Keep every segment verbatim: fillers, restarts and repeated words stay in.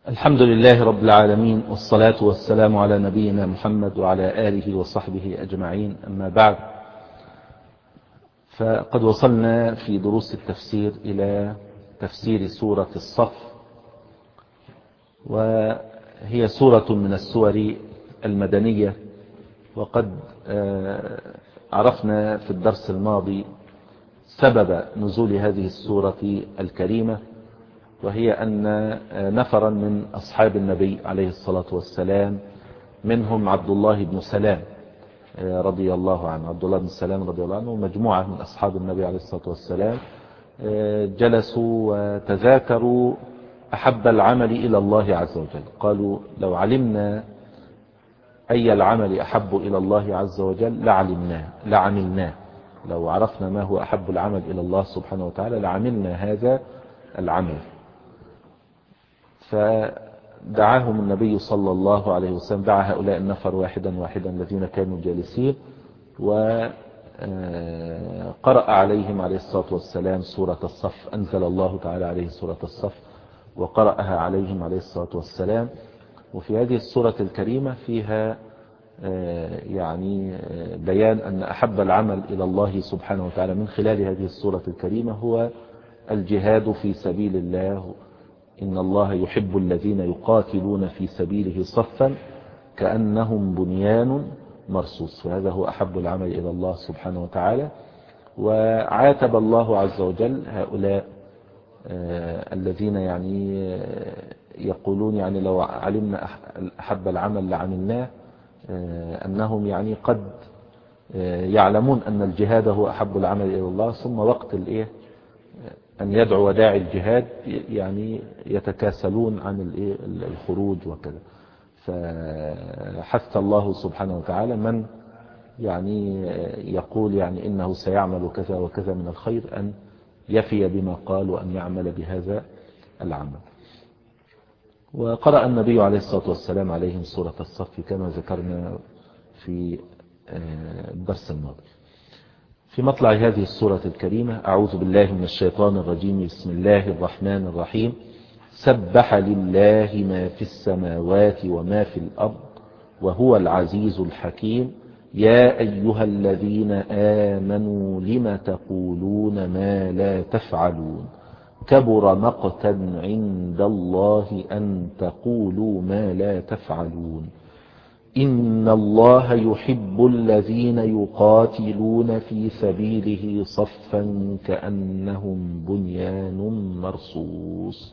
الحمد لله رب العالمين، والصلاة والسلام على نبينا محمد وعلى آله وصحبه أجمعين. أما بعد، فقد وصلنا في دروس التفسير إلى تفسير سورة الصف، وهي سورة من السور المدنية. وقد عرفنا في الدرس الماضي سبب نزول هذه السورة الكريمة، وهي أن نفرا من أصحاب النبي عليه الصلاة والسلام، منهم عبد الله بن سلام رضي الله عنه عبد الله بن سلام رضي الله عنه ومجموعة من أصحاب النبي عليه الصلاة والسلام جلسوا وتذاكروا أحب العمل إلى الله عز وجل. قالوا لو علمنا أي العمل أحب إلى الله عز وجل لعلمناه لعملناه لو عرفنا ما هو أحب العمل إلى الله سبحانه وتعالى لعملنا هذا العمل. فدعاهم النبي صلى الله عليه وسلم، دعا هؤلاء النفر واحدا واحدا الذين كانوا جالسين، وقرأ عليهم عليه الصلاة والسلام سورة الصف. أنزل الله تعالى عليه سورة الصف وقرأها عليهم عليه الصلاة والسلام. وفي هذه السورة الكريمة فيها يعني بيان أن أحب العمل إلى الله سبحانه وتعالى من خلال هذه السورة الكريمة هو الجهاد في سبيل الله. إن الله يحب الذين يقاتلون في سبيله صفا كأنهم بنيان مرصوص، وهذا هو أحب العمل إلى الله سبحانه وتعالى. وعاتب الله عز وجل هؤلاء آه الذين يعني يقولون يعني لو علمنا أحب العمل لعملناه، آه أنهم يعني قد آه يعلمون أن الجهاد هو أحب العمل إلى الله، ثم وقت الإيه أن يدعو داعي الجهاد يعني يتكاسلون عن الخروج وكذا. فحث الله سبحانه وتعالى من يعني يقول يعني إنه سيعمل كذا وكذا من الخير أن يفي بما قال وأن يعمل بهذا العمل. وقرأ النبي عليه الصلاة والسلام عليهم سورة الصف كما ذكرنا في الدرس الماضي. في مطلع هذه السورة الكريمة: أعوذ بالله من الشيطان الرجيم، بسم الله الرحمن الرحيم. سبح لله ما في السماوات وما في الأرض وهو العزيز الحكيم. يا أيها الذين آمنوا لم تقولون ما لا تفعلون كبر مقتا عند الله أن تقولوا ما لا تفعلون إن الله يحب الذين يقاتلون في سبيله صفا كأنهم بنيان مرصوص.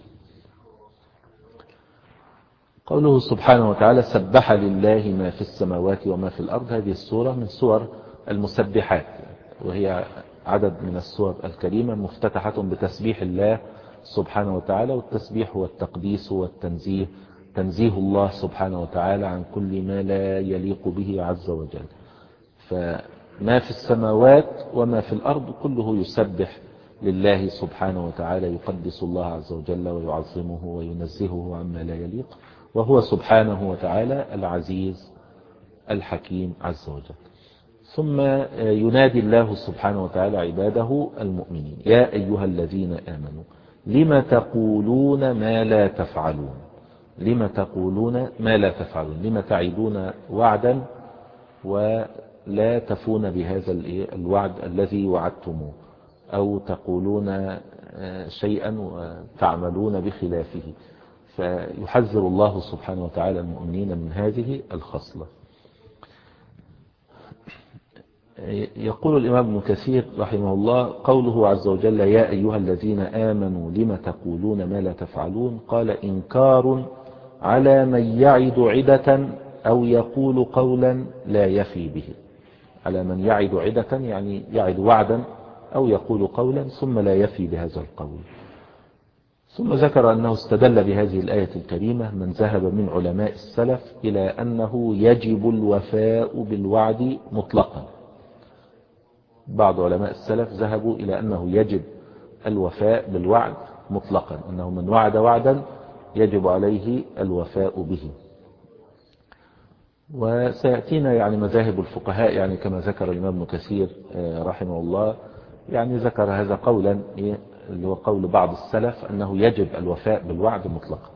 قوله سبحانه وتعالى سبح لله ما في السماوات وما في الأرض، هذه السورة من سور المسبحات، وهي عدد من السور الكريمة مفتتحة بتسبيح الله سبحانه وتعالى. والتسبيح هو التقديس والتنزيه، تنزيه الله سبحانه وتعالى عن كل ما لا يليق به عز وجل. فما في السماوات وما في الأرض كله يسبح لله سبحانه وتعالى، يقدس الله عز وجل ويعظمه وينزهه عما لا يليق، وهو سبحانه وتعالى العزيز الحكيم عز وجل. ثم ينادي الله سبحانه وتعالى عباده المؤمنين: يا أيها الذين آمنوا لم تقولون ما لا تفعلون. لم تقولون ما لا تفعلون، لم تعيدون وعدا ولا تفون بهذا الوعد الذي وعدتموه، أو تقولون شيئا وتعملون بخلافه. فيحذر الله سبحانه وتعالى المؤمنين من هذه الخصلة. يقول الإمام ابن كثير رحمه الله: قوله عز وجل يا أيها الذين آمنوا لم تقولون ما لا تفعلون، قال إنكار على من يعد عدة أو يقول قولا لا يفي به. على من يعد عدة يعني يعد وعدا أو يقول قولا ثم لا يفي بهذا القول. ثم ذكر أنه استدل بهذه الآية الكريمة من ذهب من علماء السلف إلى أنه يجب الوفاء بالوعد مطلقا. بعض علماء السلف ذهبوا إلى أنه يجب الوفاء بالوعد مطلقا، أنه من وعد وعدا يجب عليه الوفاء به. وسيأتينا يعني مذاهب الفقهاء، يعني كما ذكر الإمام ابن كثير رحمه الله، يعني ذكر هذا قولا اللي هو قول بعض السلف أنه يجب الوفاء بالوعد مطلقا.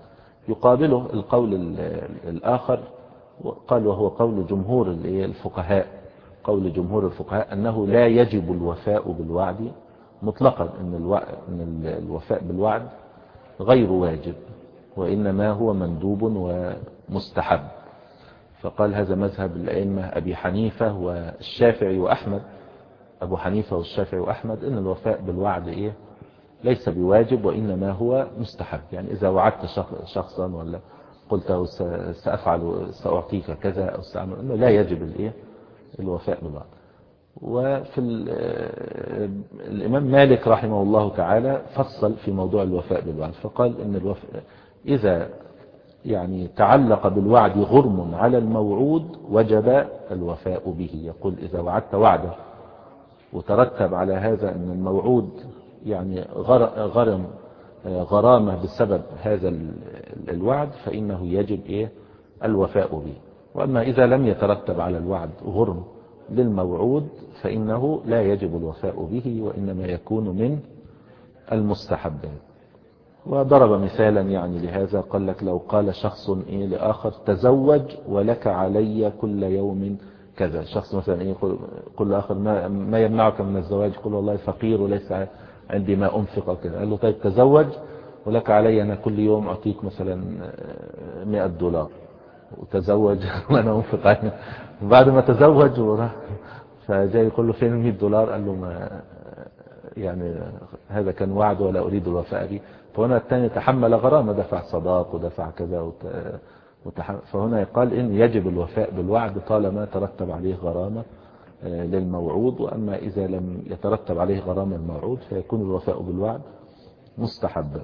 يقابله القول الآخر، قال وهو قول جمهور الفقهاء، قول جمهور الفقهاء أنه لا يجب الوفاء بالوعد مطلقا، أن الوفاء بالوعد غير واجب وإنما هو مندوب ومستحب. فقال هذا مذهب الأئمة أبي حنيفة والشافعي وأحمد، أبو حنيفة والشافعي وأحمد، إن الوفاء بالوعد إيه ليس بواجب وإنما هو مستحب. يعني إذا وعدت شخصا ولا قلت سأفعل سأعطيك كذا أو سأعمل، إنه لا يجب الإيه الوفاء بالوعد. وفي الإمام مالك رحمه الله تعالى فصل في موضوع الوفاء بالوعد، فقال إن الوفاء إذا يعني تعلق بالوعد غرم على الموعود وجب الوفاء به. يقول إذا وعدت وعدا وترتب على هذا أن الموعود يعني غرم غرامة بسبب هذا الوعد فإنه يجب إيه الوفاء به. وأما إذا لم يترتب على الوعد غرم للموعود فإنه لا يجب الوفاء به وإنما يكون من المستحبات. وضرب مثالا يعني لهذا، قال لك لو قال شخص إيه لآخر تزوج ولك علي كل يوم كذا، شخص مثلا إيه يقول لآخر ما, ما يمنعك من الزواج، يقول والله فقير وليس عندي ما أنفق أو كذا، قال له طيب تزوج ولك علي أنا كل يوم أعطيك مثلا مئة دولار، وتزوج وأنا أنفق عنه. وبعد ما تزوج وراح فجاي يقول له فين مئة دولار، قال له ما يعني هذا كان وعد ولا أريد الوفاء به. فهنا الثاني تحمل غرامة، دفع صداق ودفع كذا وتحمل. فهنا يقال إن يجب الوفاء بالوعد طالما ترتب عليه غرامة للموعود، وأما إذا لم يترتب عليه غرامة الموعود فيكون الوفاء بالوعد مستحبا.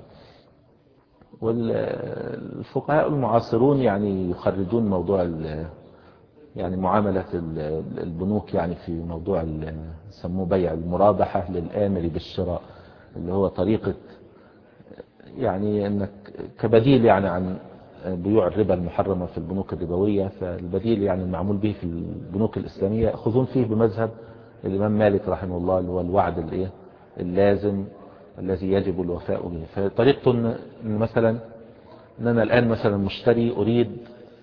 والفقهاء المعاصرون يعني يخرجون موضوع يعني معاملة البنوك يعني في موضوع سموه بيع المرابحة للآمر بالشراء، اللي هو طريقة يعني انك كبديل يعني عن بيوع الربا المحرمة في البنوك الربوية، فالبديل يعني المعمول به في البنوك الإسلامية يأخذون فيه بمذهب الإمام مالك رحمه الله، اللي هو الوعد الايه اللازم الذي يجب الوفاء به. فطريقته ان مثلا ان انا الآن مثلا مشتري اريد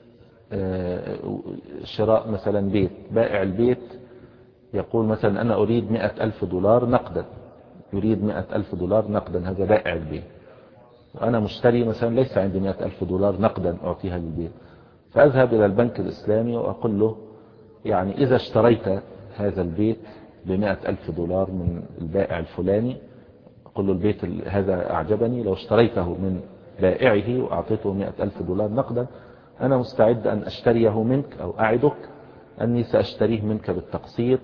شراء مثلا بيت، بائع البيت يقول مثلا أنا أريد مئة ألف دولار نقدا، يريد مئة ألف دولار نقدا، هذا بائع البيت، وأنا مشتري مثلا ليس عندي مئة ألف دولار نقدا أعطيها للبيت. فأذهب إلى البنك الإسلامي وأقول له يعني إذا اشتريت هذا البيت بمئة ألف دولار من البائع الفلاني، أقول له البيت هذا أعجبني، لو اشتريته من بائعه وأعطيته مئة ألف دولار نقدا أنا مستعد أن أشتريه منك، أو أعدك أني سأشتريه منك بالتقسيط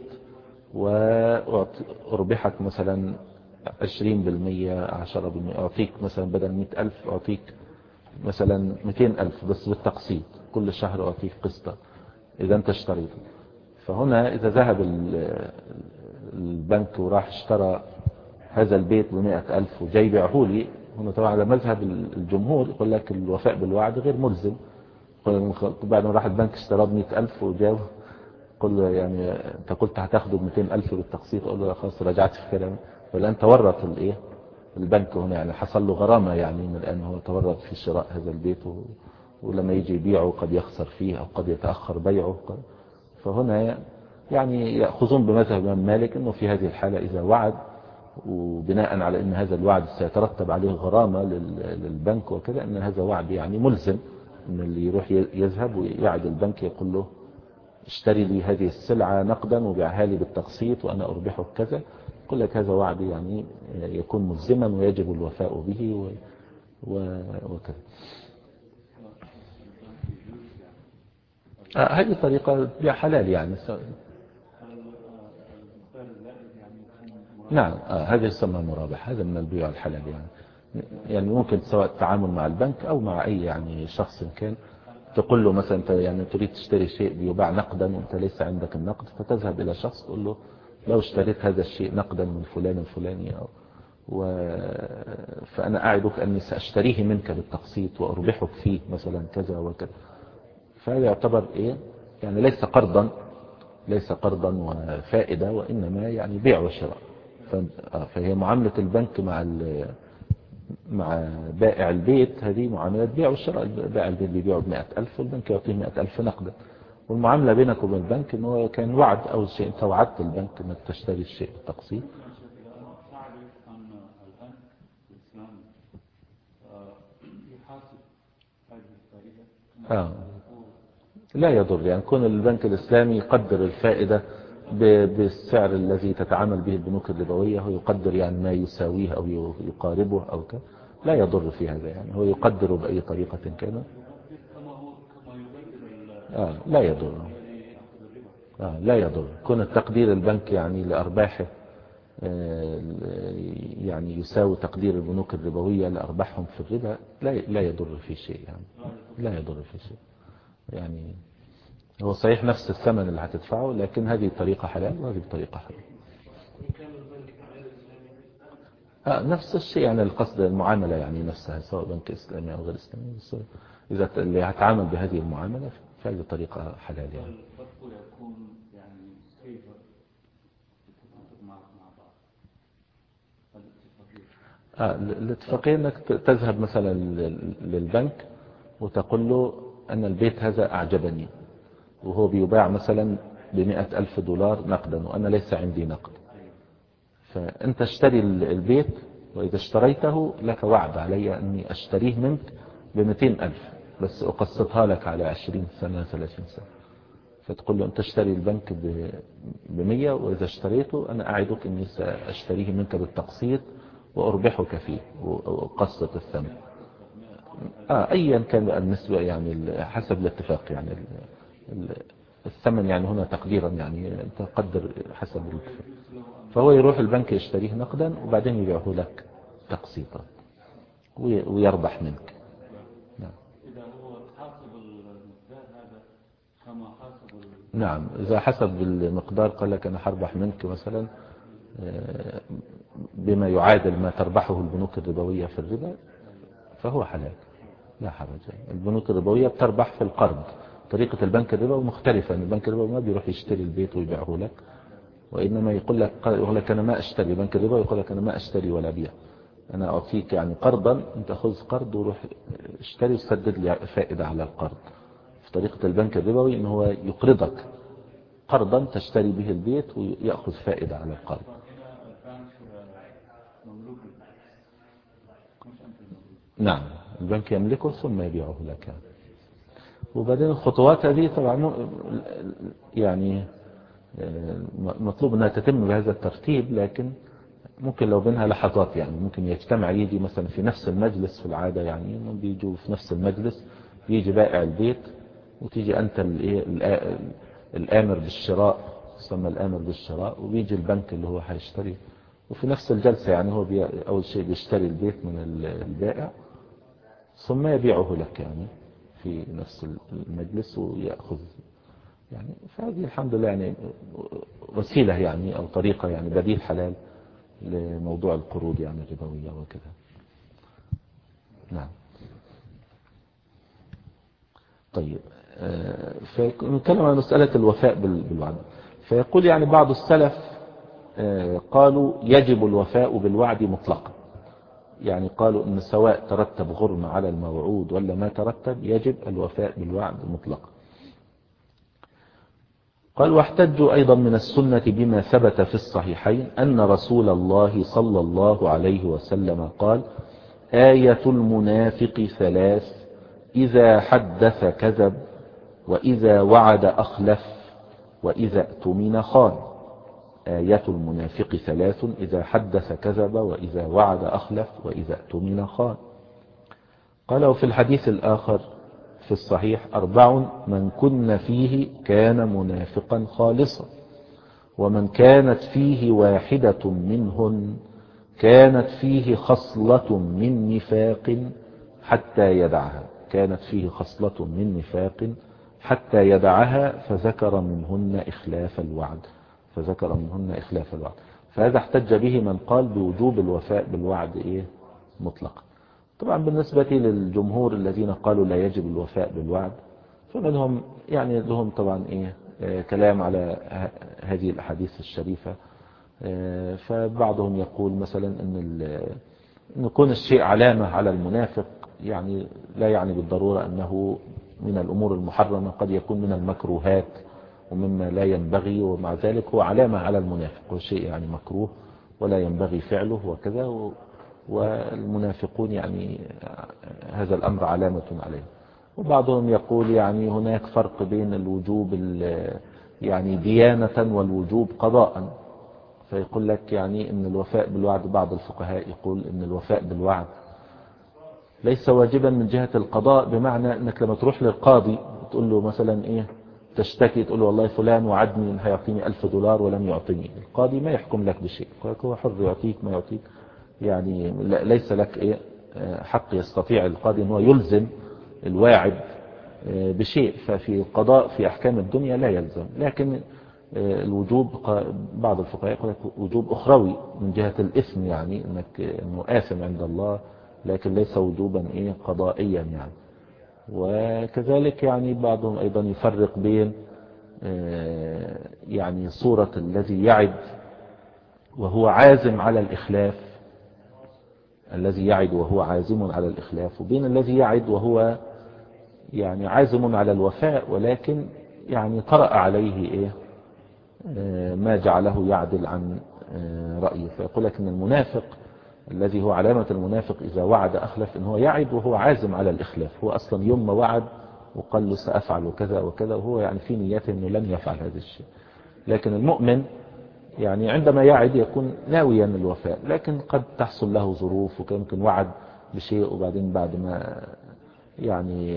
وأربحك مثلا عشرين بالمية عشرة بالمية، أعطيك مثلا بدل مئة ألف أعطيك مثلا مئتين ألف بس بالتقسيط، كل شهر أعطيك قسطة إذا أنت اشتريته. فهنا إذا ذهب البنك وراح اشترى هذا البيت بمئة ألف وجاي بيعه لي، هنا طبعا على مذهب الجمهور يقول لك الوفاء بالوعد غير ملزم. بعد ما راح البنك اشتراه بمئة ألف وجاوه قل له يعني انت قلت هتاخده بمئتين ألف بالتقسيط، قل له خلاص رجعت في كلامي، فالآن تورط الايه البنك هنا، يعني حصل له غرامة، يعني من الآن هو تورط في شراء هذا البيت و... ولما يجي يبيعه قد يخسر فيه أو قد يتأخر بيعه. فهنا يعني يأخذون بمذهب الإمام مالك أنه في هذه الحالة إذا وعد وبناء على أن هذا الوعد سيترتب عليه غرامة للبنك وكذا، أن هذا وعد يعني ملزم، أن اللي يروح يذهب ويعد البنك يقول له اشتري لي هذه السلعة نقدا وبيعها لي بالتقسيط وأنا أربحه كذا، يقول لك هذا وعد يعني يكون ملزما ويجب الوفاء به و... و... وكذا. آه هذه طريقة بيع حلال يعني س... نعم آه هذا يسمى مرابح، هذا من البيع الحلال يعني. يعني ممكن سواء التعامل مع البنك أو مع أي يعني شخص كان، تقول له مثلا انت يعني تريد تشتري شيء بيباع نقدا وانت ليس عندك النقد، فتذهب الى شخص تقول له لو اشتريت هذا الشيء نقدا من فلان الفلاني أو و... فانا اعدك اني ساشتريه منك بالتقسيط واربحك فيه مثلا كذا وكذا. فهذا يعتبر ايه يعني ليس قرضا، ليس قرضا وفائدة، وانما يعني بيع وشراء. ف... فهي معاملة البنك مع ال... مع بائع البيت هذه معاملات بيع والشراء. بائع البيت بيبيعه بمئة ألف والبنك يعطيه مئة ألف نقدا، والمعاملة بينك وبين البنك إنه كان وعد أول شيء، أنت وعدت البنك إنك تشتري الشيء بالتقسيط. آه. لا يضر، يعني كون البنك الإسلامي يقدر الفائدة بالسعر الذي تتعامل به البنوك الربوية، هو يقدر يعني ما يساويه أو يقاربه أو كذا، لا يضر في هذا، يعني هو يقدره بأي طريقة كان. آه لا يضر. آه لا يضر كون التقدير البنك يعني لأرباحه آه يعني يساوي تقدير البنوك الربوية لأرباحهم في الربا، لا لا يضر في شيء، يعني لا يضر في شيء. يعني هو صحيح نفس الثمن اللي هتدفعه، لكن هذه طريقة حلال وهذه طريقة حلال. آه نفس الشيء، يعني القصد المعاملة يعني نفسها، سواء بنك إسلامي أو غير إسلامي، بس إذا اللي هتعامل بهذه المعاملة فهذه طريقة حلال يعني. آه الاتفاقية أنك تذهب مثلا للبنك وتقول له أن البيت هذا أعجبني، وهو بيباع مثلا بمئة ألف دولار نقدا وأنا ليس عندي نقد، فأنت اشتري البيت، وإذا اشتريته لك وعد علي أني أشتريه منك بمئتين ألف، بس أقسطها لك على عشرين سنة ثلاثين سنة. فتقول له أنت اشتري البنك بمية، وإذا اشتريته أنا أعدك أني سأشتريه منك بالتقسيط وأربحك فيه وأقسط الثمن. آه أيا كان النسبة، يعني حسب الاتفاق، يعني الثمن يعني هنا تقديرا، يعني أنت قدر حسب الاتفاق. فهو يروح البنك يشتريه نقدا وبعدين يبيعه لك تقسيطا ويربح منك. نعم. نعم إذا حسب المقدار قال لك أنا حربح منك مثلا بما يعادل ما تربحه البنوك الربوية في الربا فهو حلال لا حرج. البنوك الربوية بتربح في القرض، طريقة البنك الربوي مختلفة. البنك الربوي ما بيروح يشتري البيت ويبيعه لك، وإنما يقول لك يقول لك أنا ما أشتري. البنك الربوي يقول لك أنا ما أشتري ولا بيع، أنا أعطيك يعني قرضا، أنت خذ قرض وروح اشتري وسدد لي فائدة على القرض. في طريقة البنك الربوي إن هو يقرضك قرضا تشتري به البيت ويأخذ فائدة على القرض. نعم البنك يملكه ثم يبيعه لك. وبعدين الخطوات هذه طبعا يعني مطلوب أنها تتم بهذا الترتيب، لكن ممكن لو بينها لحظات، يعني ممكن يجتمع يجي مثلا في نفس المجلس في العادة، يعني بيجوا في نفس المجلس، بيجي بائع البيت وتيجي أنت الآمر بالشراء، يسمى الآمر بالشراء، وبيجي البنك اللي هو هيشتري، وفي نفس الجلسة يعني هو بي أول شيء بيشتري البيت من البائع ثم يبيعه لك يعني في نفس المجلس ويأخذ يعني. فهذه الحمد لله يعني وسيلة يعني أو طريقة يعني بديل حلال لموضوع القروض يعني الربوية وكذا. نعم. طيب فنتكلم عن مسألة الوفاء بالوعد. فيقول يعني بعض السلف قالوا يجب الوفاء بالوعد مطلقا، يعني قالوا ان سواء ترتب غرم على الموعود ولا ما ترتب يجب الوفاء بالوعد مطلقا. قال واحتجوا أيضا من السنة بما ثبت في الصحيحين أن رسول الله صلى الله عليه وسلم قال آية المنافق ثلاث: إذا حدث كذب، وإذا وعد أخلف، وإذا اؤتمن خان. آية المنافق ثلاث: إذا حدث كذب، وإذا وعد أخلف، وإذا اؤتمن خان. قال وفي الحديث الآخر في الصحيح أربع من كن فيه كان منافقا خالصا، ومن كانت فيه واحدة منهن كانت فيه خصلة من نفاق حتى يدعها كانت فيه خصلة من نفاق حتى يدعها فذكر منهن إخلاف الوعد فذكر منهن إخلاف الوعد. فهذا احتج به من قال بوجوب الوفاء بالوعد إيه مطلقا. طبعا بالنسبة للجمهور الذين قالوا لا يجب الوفاء بالوعد، فمنهم يعني لهم طبعا إيه كلام على هذه الأحاديث الشريفة. فبعضهم يقول مثلا أن يكون الشيء علامة على المنافق يعني لا يعني بالضرورة أنه من الأمور المحرمة، قد يكون من المكروهات ومما لا ينبغي، ومع ذلك هو علامة على المنافق، هو شيء يعني مكروه ولا ينبغي فعله وكذا، والمنافقون يعني هذا الأمر علامة عليه. وبعضهم يقول يعني هناك فرق بين الوجوب يعني ديانة والوجوب قضاء، فيقول لك يعني ان الوفاء بالوعد، بعض الفقهاء يقول ان الوفاء بالوعد ليس واجبا من جهة القضاء، بمعنى انك لما تروح للقاضي تقول له مثلا ايه، تشتكي تقول له والله فلان وعدني ان هيعطيني ألف دولار ولم يعطيني، القاضي ما يحكم لك بشيء، هو حر يعطيك ما يعطيك، يعني ليس لك ايه حق يستطيع القاضي ان هو يلزم الواعد بشيء. ففي القضاء في احكام الدنيا لا يلزم، لكن الوجوب بعض الفقهاء يقول لك وجوب اخروي من جهة الاثم، يعني انك انه آثم عند الله، لكن ليس وجوبا ايه قضائيا يعني. وكذلك يعني بعضهم ايضا يفرق بين يعني صورة الذي يعد وهو عازم على الإخلاف، الذي يعد وهو عازم على الإخلاف، وبين الذي يعد وهو يعني عازم على الوفاء ولكن يعني طرأ عليه إيه ما جعله يعدل عن رأيه. فيقول لك إن المنافق الذي هو علامة المنافق إذا وعد أخلف، إن هو يعد وهو عازم على الإخلاف، هو أصلا يوم ما وعد وقال له سأفعل كذا وكذا وهو يعني في نيته أنه لن يفعل هذا الشيء. لكن المؤمن يعني عندما يعد يكون ناويا الوفاء، لكن قد تحصل له ظروف، وكان يمكن وعد بشيء وبعدين بعد ما يعني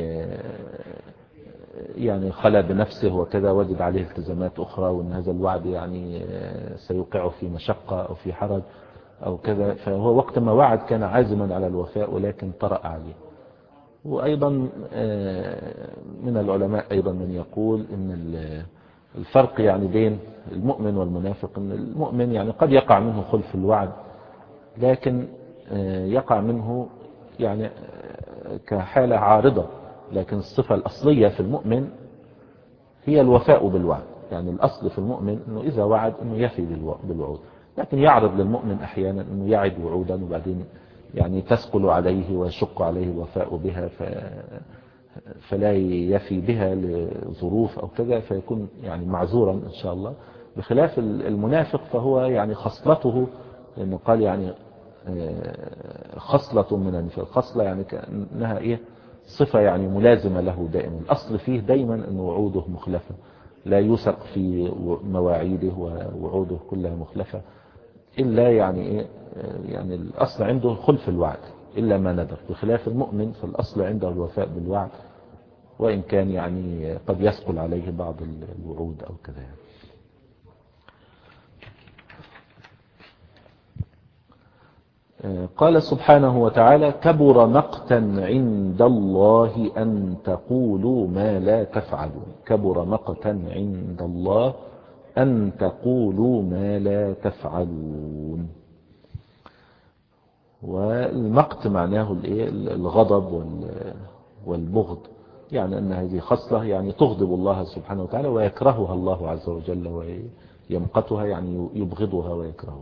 يعني خلى بنفسه وكذا وجد عليه التزامات أخرى، وأن هذا الوعد يعني سيوقعه في مشقة أو في حرج أو كذا، فهو وقت ما وعد كان عازما على الوفاء ولكن طرأ عليه. وأيضا من العلماء أيضا من يقول أن الفرق يعني بين المؤمن والمنافق، أن المؤمن يعني قد يقع منه خلف الوعد، لكن يقع منه يعني كحالة عارضة، لكن الصفة الأصلية في المؤمن هي الوفاء بالوعد، يعني الأصل في المؤمن أنه إذا وعد أنه يفي بالوعود، لكن يعرض للمؤمن أحيانا أنه يعد وعودا وبعدين يعني تثقل عليه ويشق عليه الوفاء بها ف... فلا يفي بها لظروف أو كذا، فيكون يعني معذورا إن شاء الله. بخلاف المنافق فهو يعني خصلته، لأنه قال يعني خصلة من النفاق، خصلة يعني كأنها إيه صفة يعني ملازمة له دائما، الأصل فيه دائما أن وعوده مخلفة، لا يوثق في مواعيده ووعوده كلها مخلفة، إلا يعني إيه يعني الأصل عنده خلف الوعد إلا ما ندر. بخلاف المؤمن فالأصل عنده الوفاء بالوعد، وإن كان يعني قد يثقل عليه بعض الوعود أو كذا. قال سبحانه وتعالى: كبر مقتا عند الله أن تقولوا ما لا تفعلون. كبر مقتا عند الله أن تقولوا ما لا تفعلون. والمقت معناه الغضب والبغض، يعني أن هذه خصلة يعني تغضب الله سبحانه وتعالى ويكرهها الله عز وجل، ويمقتها يعني يبغضها ويكرهها.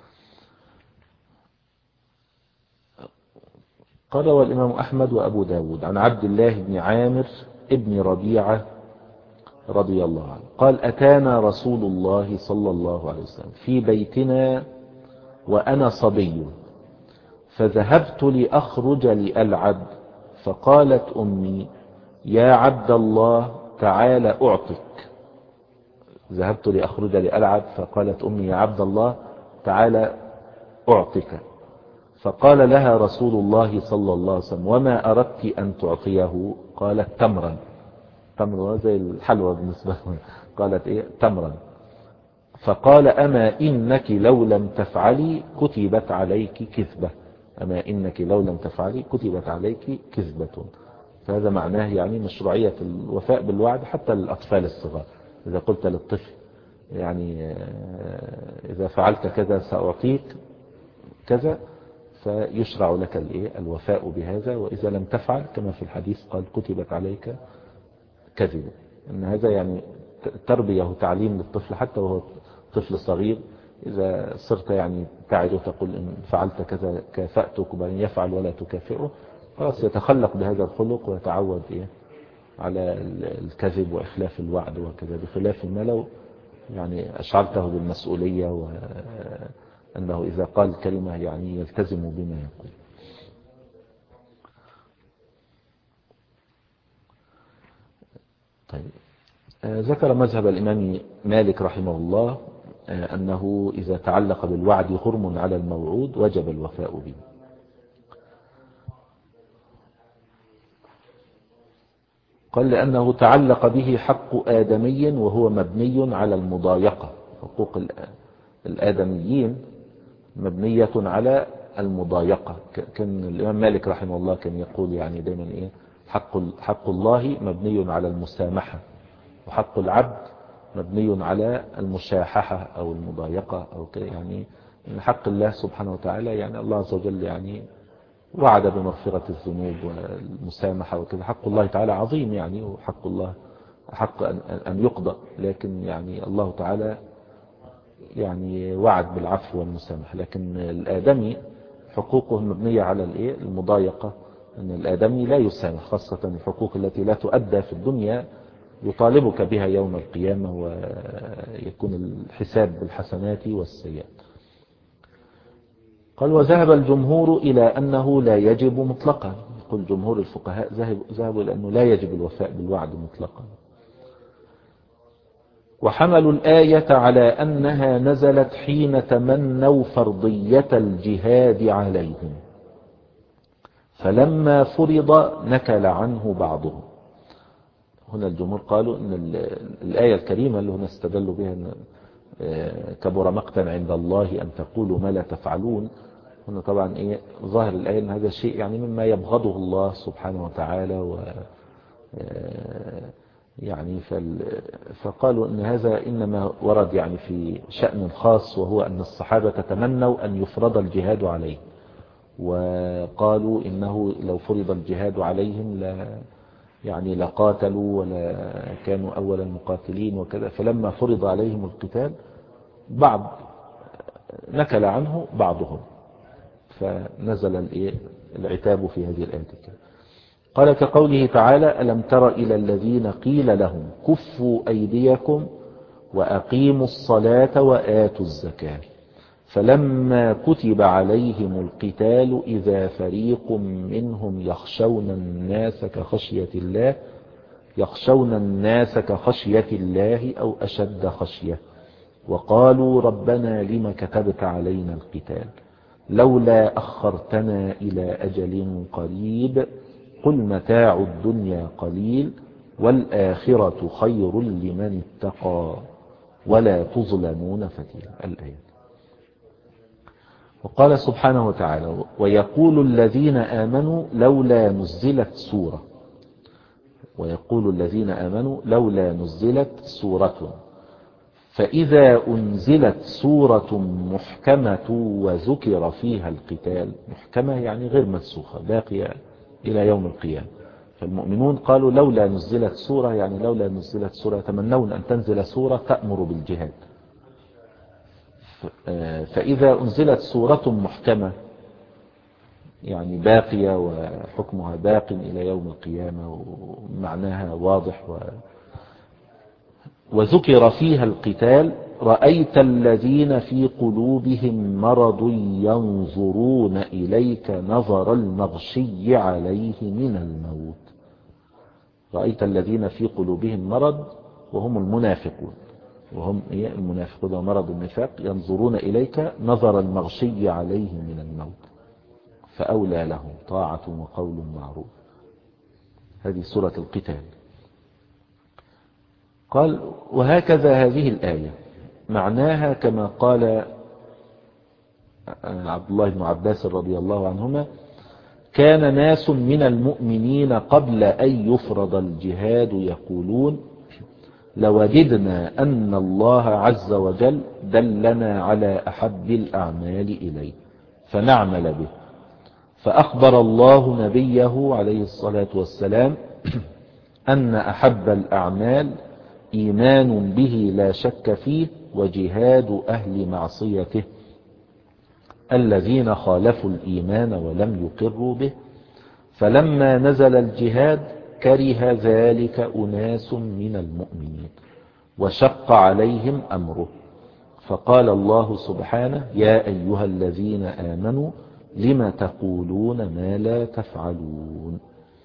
قال والإمام أحمد وأبو داود عن عبد الله بن عامر ابن ربيعة رضي الله عنه قال: أتانا رسول الله صلى الله عليه وسلم في بيتنا وأنا صبي، فذهبت لأخرج لألعب، فقالت أمي: يا عبد الله تعال أعطك. ذهبت لأخرج لألعب فقالت أمي: يا عبد الله تعال أعطك. فقال لها رسول الله صلى الله عليه وسلم: وما أردت أن تعطيه؟ قالت: تمرا. تمر زي الحلوى بالنسبة له. قالت إيه؟ تمرا. فقال: أما إنك لو لم تفعلي كتبت عليك كذبة. أما إنك لو لم تفعلي كتبت عليك كذبة. فهذا معناه يعني مشروعية الوفاء بالوعد حتى للأطفال الصغار. إذا قلت للطفل يعني إذا فعلت كذا سأعطيك كذا، فيشرع لك الوفاء بهذا، وإذا لم تفعل كما في الحديث قال كتبت عليك كذبة. إن هذا يعني تربية وتعليم للطفل حتى وهو طفل صغير، إذا صرت يعني تعد وتقول إن فعلت كذا كافأتك، وبعدين يفعل ولا تكافئه، خلاص يتخلق بهذا الخلق ويتعود إيه على الكذب وإخلاف الوعد وكذا، بخلاف ما لو يعني أشعرته بالمسؤولية وأنه إذا قال كلمة يعني يلتزم بما يقول. طيب، ذكر مذهب الإمام مالك رحمه الله أنه إذا تعلق بالوعد غرم على الموعود وجب الوفاء به. قال لأنه تعلق به حق آدمي وهو مبني على المضايقة. حقوق الآدميين مبنية على المضايقة. كان الإمام مالك رحمه الله كان يقول يعني دائما إيه حق, حق الله مبني على المسامحة، وحق العبد مبني على المشاححة أو المضايقة أو كده. يعني من حق الله سبحانه وتعالى يعني الله عز وجل يعني وعد بمغفرة الذنوب والمسامحة وكذا. حق الله تعالى عظيم يعني، وحق الله حق أن يقضى، لكن يعني الله تعالى يعني وعد بالعفو والمسامحة. لكن الآدمي حقوقه مبنية على الايه المضايقة، أن الآدمي لا يسامح، خاصة الحقوق التي لا تؤدى في الدنيا يطالبك بها يوم القيامة، ويكون الحساب بالحسنات والسيئات. قال وذهب الجمهور إلى أنه لا يجب مطلقا. يقول جمهور الفقهاء ذهبوا إلى أنه لا يجب الوفاء بالوعد مطلقا، وحملوا الآية على أنها نزلت حين تمنوا فرضية الجهاد عليهم، فلما فرض نكل عنه بعضهم. هنا الجمهور قالوا أن الآية الكريمة اللي هنا استدلوا بها أن كبر مقتا عند الله أن تقولوا ما لا تفعلون. هنا طبعا إيه ظاهر الآية أن هذا الشيء يعني مما يبغضه الله سبحانه وتعالى، و يعني فقالوا أن هذا إنما ورد يعني في شأن خاص، وهو أن الصحابة تمنوا أن يفرض الجهاد عليهم، وقالوا إنه لو فرض الجهاد عليهم لا يعني لقاتلوا ولا كانوا أول المقاتلين وكذا. فلما فرض عليهم القتال بعض نكل عنه بعضهم، فنزل العتاب في هذه الآية. قال كقوله تعالى ألم تر إلى الذين قيل لهم كفوا أيديكم وأقيموا الصلاة وآتوا الزكاة فلما كتب عليهم القتال إذا فريق منهم يخشون الناس كخشية الله يخشون الناس كخشية الله أو أشد خشية وقالوا ربنا لم كتبت علينا القتال لولا أخرتنا إلى أجل قريب قل متاع الدنيا قليل والآخرة خير لمن اتقى ولا تظلمون فتيلا. الآية. وقال سبحانه وتعالى ويقول الذين آمنوا لولا نزلت سورة ويقول الذين آمنوا لولا نزلت سورة فإذا أنزلت سورة محكمة وذكر فيها القتال. محكمة يعني غير منسوخة باقية إلى يوم القيامة. فالمؤمنون قالوا لولا نزلت سورة يعني لولا نزلت سورة يتمنون أن تنزل سورة تأمر بالجهاد. فإذا أنزلت سورة محكمة يعني باقية وحكمها باق إلى يوم القيامة ومعناها واضح و... وذكر فيها القتال رأيت الذين في قلوبهم مرض ينظرون إليك نظر المغشي عليه من الموت. رأيت الذين في قلوبهم مرض وهم المنافقون، وهم المنافقون ومرض النفاق ينظرون إليك نظر المغشي عليه من الموت فأولى لهم طاعة وقول معروف. هذه سورة القتال. قال وهكذا هذه الآية معناها كما قال عبد الله بن عباس رضي الله عنهما كان ناس من المؤمنين قبل أن يفرض الجهاد يقولون لوجدنا أن الله عز وجل دلنا على أحب الأعمال إليه فنعمل به فأخبر الله نبيه عليه الصلاة والسلام أن أحب الأعمال إيمان به لا شك فيه وجهاد أهل معصيته الذين خالفوا الإيمان ولم يقروا به. فلما نزل الجهاد كره ذلك أناس من المؤمنين وشق عليهم أمره، فقال الله سبحانه: يا أيها الذين آمنوا لم تقولون ما لا تفعلون.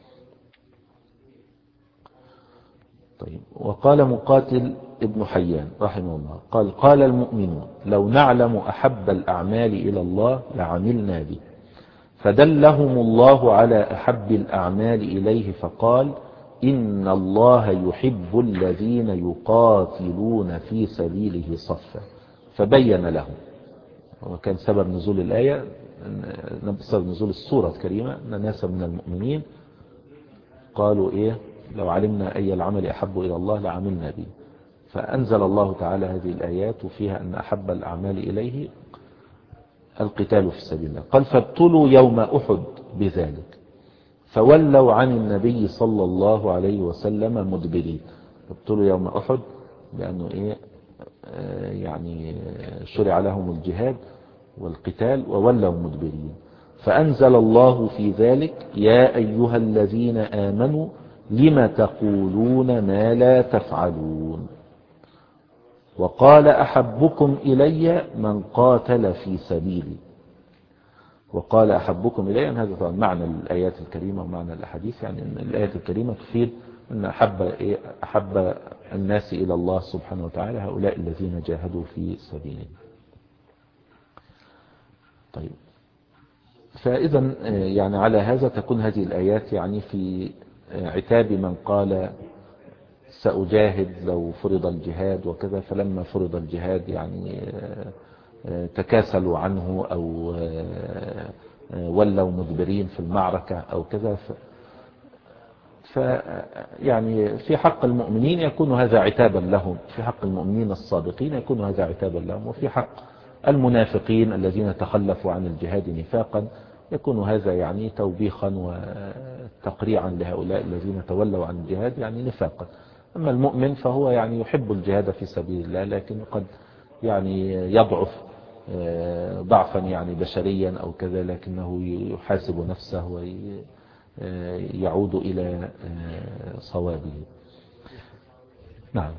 طيب. وقال مقاتل ابن حيان رحمه الله قال: قال المؤمنون لو نعلم أحب الأعمال إلى الله لعملنا به، فدلهم الله على أحب الأعمال إليه فقال: إن الله يحب الذين يقاتلون في سبيله صفا، فبين لهم. وكان سبب نزول الآية، سبب نزول السورة الكريمة، أن ناس من المؤمنين قالوا إيه لو علمنا أي العمل أحب إلى الله لعملنا به، فأنزل الله تعالى هذه الآيات وفيها أن أحب الأعمال إليه القتال في سبيل الله. قال: فابتلوا يوم أحد بذلك فولوا عن النبي صلى الله عليه وسلم مدبرين. ابتلوا يوم أحد لأنه إيه آه يعني شرع لهم الجهاد والقتال وولوا مدبرين، فأنزل الله في ذلك: يا أيها الذين آمنوا لم تقولون ما لا تفعلون. وقال: أحبكم إلي من قاتل في سبيلي. وقال: أحبكم إلي، يعني هذا طبعا معنى الآيات الكريمة ومعنى الأحاديث، يعني أن الآيات الكريمة تفيد أن أحب, إيه أحب الناس إلى الله سبحانه وتعالى هؤلاء الذين جاهدوا في سبيله. طيب. فإذا يعني على هذا تكون هذه الآيات يعني في عتاب من قال سأجاهد لو فرض الجهاد وكذا، فلما فرض الجهاد يعني تكاسلوا عنه أو ولوا مدبرين في المعركة أو كذا. ف يعني في حق المؤمنين يكون هذا عتابا لهم، في حق المؤمنين الصادقين يكون هذا عتابا لهم، وفي حق المنافقين الذين تخلفوا عن الجهاد نفاقا يكون هذا يعني توبيخا وتقريعا لهؤلاء الذين تولوا عن الجهاد يعني نفاقا. أما المؤمن فهو يعني يحب الجهاد في سبيل الله، لكن قد يعني يضعف ضعفا يعني بشريا أو كذا، لكنه يحاسب نفسه ويعود إلى صوابه. نعم.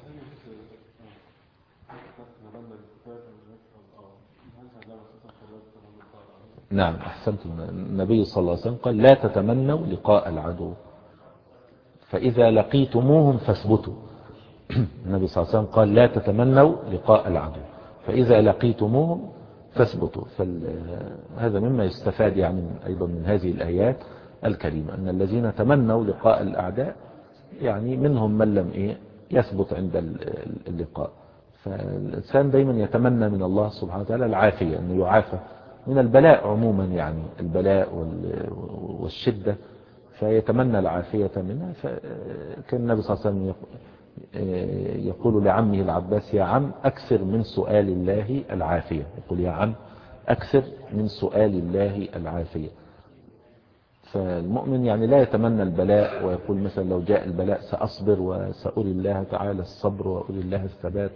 نعم أحسنت. النبي صلى الله عليه وسلم قال: لا تتمنوا لقاء العدو فإذا لقيتموهم فاثبتوا. النبي صلى الله عليه وسلم قال: لا تتمنوا لقاء العدو فإذا لقيتموهم فاثبتوا. فهذا مما يستفاد يعني أيضا من هذه الآيات الكريمة، أن الذين تمنوا لقاء الأعداء يعني منهم من لم إيه يثبت عند اللقاء. فالإنسان دايما يتمنى من الله سبحانه وتعالى العافية، أنه يعافى من البلاء عموما، يعني البلاء والشدة، فيتمنى العافية منها. فكان النبي صلى الله عليه وسلم يقول لعمه العباس: يا عم أكثر من سؤال الله العافية. يقول: يا عم أكثر من سؤال الله العافية. فالمؤمن يعني لا يتمنى البلاء ويقول مثلا لو جاء البلاء سأصبر وسأري الله تعالى الصبر وأري الله الثبات.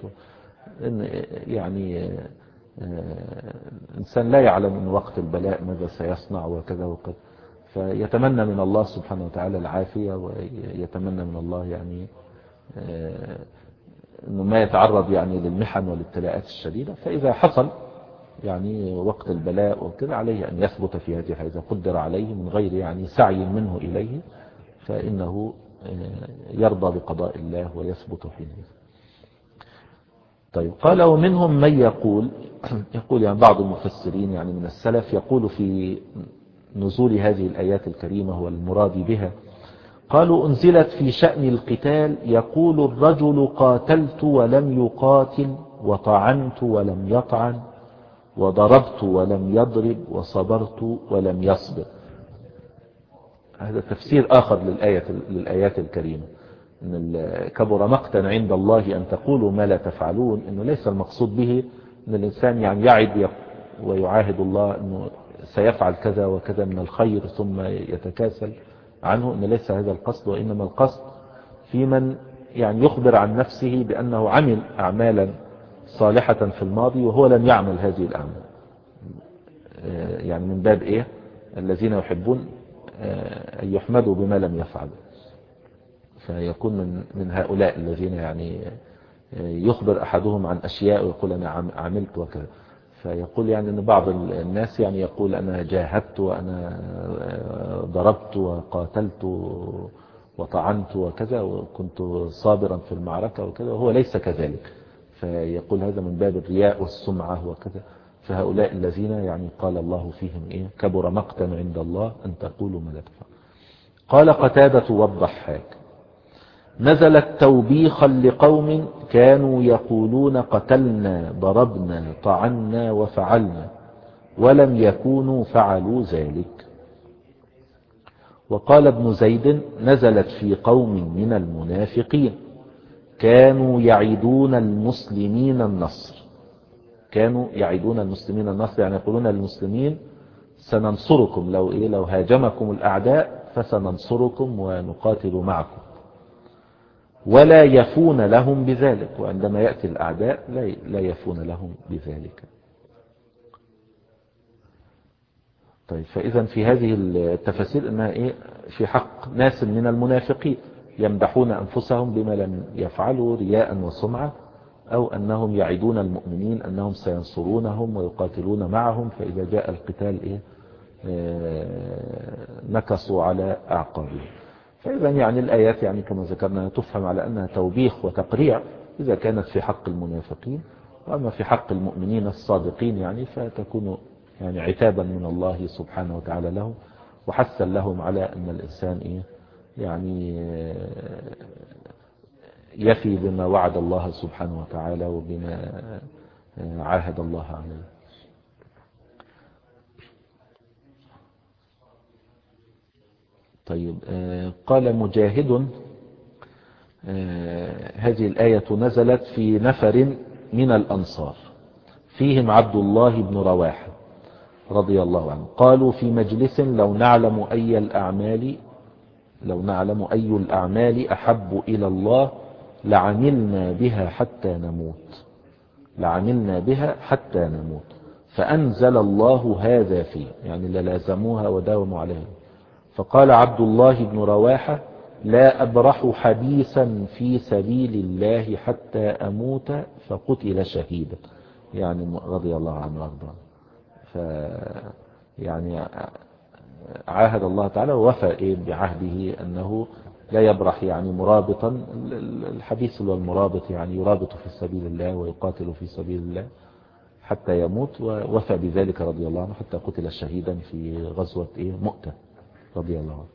يعني الإنسان لا يعلم من وقت البلاء ماذا سيصنع وكذا وكذا، فيتمنى من الله سبحانه وتعالى العافية، ويتمنى من الله يعني أنه ما يتعرض يعني للمحن والابتلاءات الشديدة. فإذا حصل يعني وقت البلاء وكذا عليه أن يثبت في هذه الحياة، إذا قدر عليه من غير يعني سعي منه إليه فإنه يرضى بقضاء الله ويثبت حينئذ. طيب. قال: ومنهم من يقول يقول يعني بعض المفسرين يعني من السلف يقول في نزول هذه الآيات الكريمة والمراد بها، قالوا: أنزلت في شأن القتال يقول الرجل قاتلت ولم يقاتل، وطعنت ولم يطعن، وضربت ولم يضرب، وصبرت ولم يصبر. هذا تفسير آخر للآية للآيات الكريمة، إن كبر مقتا عند الله أن تقولوا ما لا تفعلون. إنه ليس المقصود به أن الإنسان يعني يعد ويعاهد الله أنه سيفعل كذا وكذا من الخير ثم يتكاسل عنه، إن ليس هذا القصد، وإنما القصد في من يعني يخبر عن نفسه بأنه عمل أعمالا صالحة في الماضي وهو لم يعمل هذه الأعمال. يعني من باب إيه؟ الذين يحبون أن يحمدوا بما لم يفعلوا، فيكون من من هؤلاء الذين يعني يخبر أحدهم عن أشياء ويقول أنا عملت وكذا، فيقول يعني أن بعض الناس يعني يقول أنا جاهدت وأنا ضربت وقاتلت وطعنت وكذا وكنت صابرا في المعركة وكذا، وهو ليس كذلك، فيقول هذا من باب الرياء والسمعة وكذا. فهؤلاء الذين يعني قال الله فيهم إيه؟ كبر مقتا عند الله أن تقولوا ما لا تفعلون. قال قتادة والضحاك نزلت توبيخا لقوم كانوا يقولون قتلنا ضربنا طعنا وفعلنا ولم يكونوا فعلوا ذلك. وقال ابن زيد نزلت في قوم من المنافقين كانوا يعيدون المسلمين النصر، كانوا يعيدون المسلمين النصر يعني يقولون للمسلمين سننصركم لو إيه لو هاجمكم الأعداء فسننصركم ونقاتل معكم، ولا يفون لهم بذلك، وعندما يأتي الأعداء لا يفون لهم بذلك. طيب، فإذا في هذه التفاسير أنها إيه في حق ناس من المنافقين يمدحون أنفسهم بما لم يفعلوا رياء وسمعة، أو أنهم يعدون المؤمنين أنهم سينصرونهم ويقاتلون معهم، فإذا جاء القتال إيه نكصوا على أعقابهم. فإذا يعني الآيات يعني كما ذكرنا تفهم على أنها توبيخ وتقريع إذا كانت في حق المنافقين، وأما في حق المؤمنين الصادقين يعني فتكون يعني عتابا من الله سبحانه وتعالى لهم، وحثا لهم على أن الإنسان إيه يعني يفي بما وعد الله سبحانه وتعالى وبما عاهد الله عليه. طيب، قال مجاهد هذه الآية نزلت في نفر من الأنصار فيهم عبد الله بن رواحة رضي الله عنه، قالوا في مجلس لو نعلم أي الأعمال لو نعلم أي الأعمال أحب إلى الله لعملنا بها حتى نموت لعملنا بها حتى نموت فأنزل الله هذا فيه، يعني للازموها وداوموا عليها. فقال عبد الله بن رواحة لا أبرح حديثا في سبيل الله حتى أموت فقتل شهيدا، يعني رضي الله عنه وارضاه. ف يعني عاهد الله تعالى ووفى بعهده أنه لا يبرح يعني مرابطا، الحديث والمرابط يعني يرابط في سبيل الله ويقاتل في سبيل الله حتى يموت، ووفى بذلك رضي الله عنه حتى قتل شهيدا في غزوة مؤتة رضي الله عنه.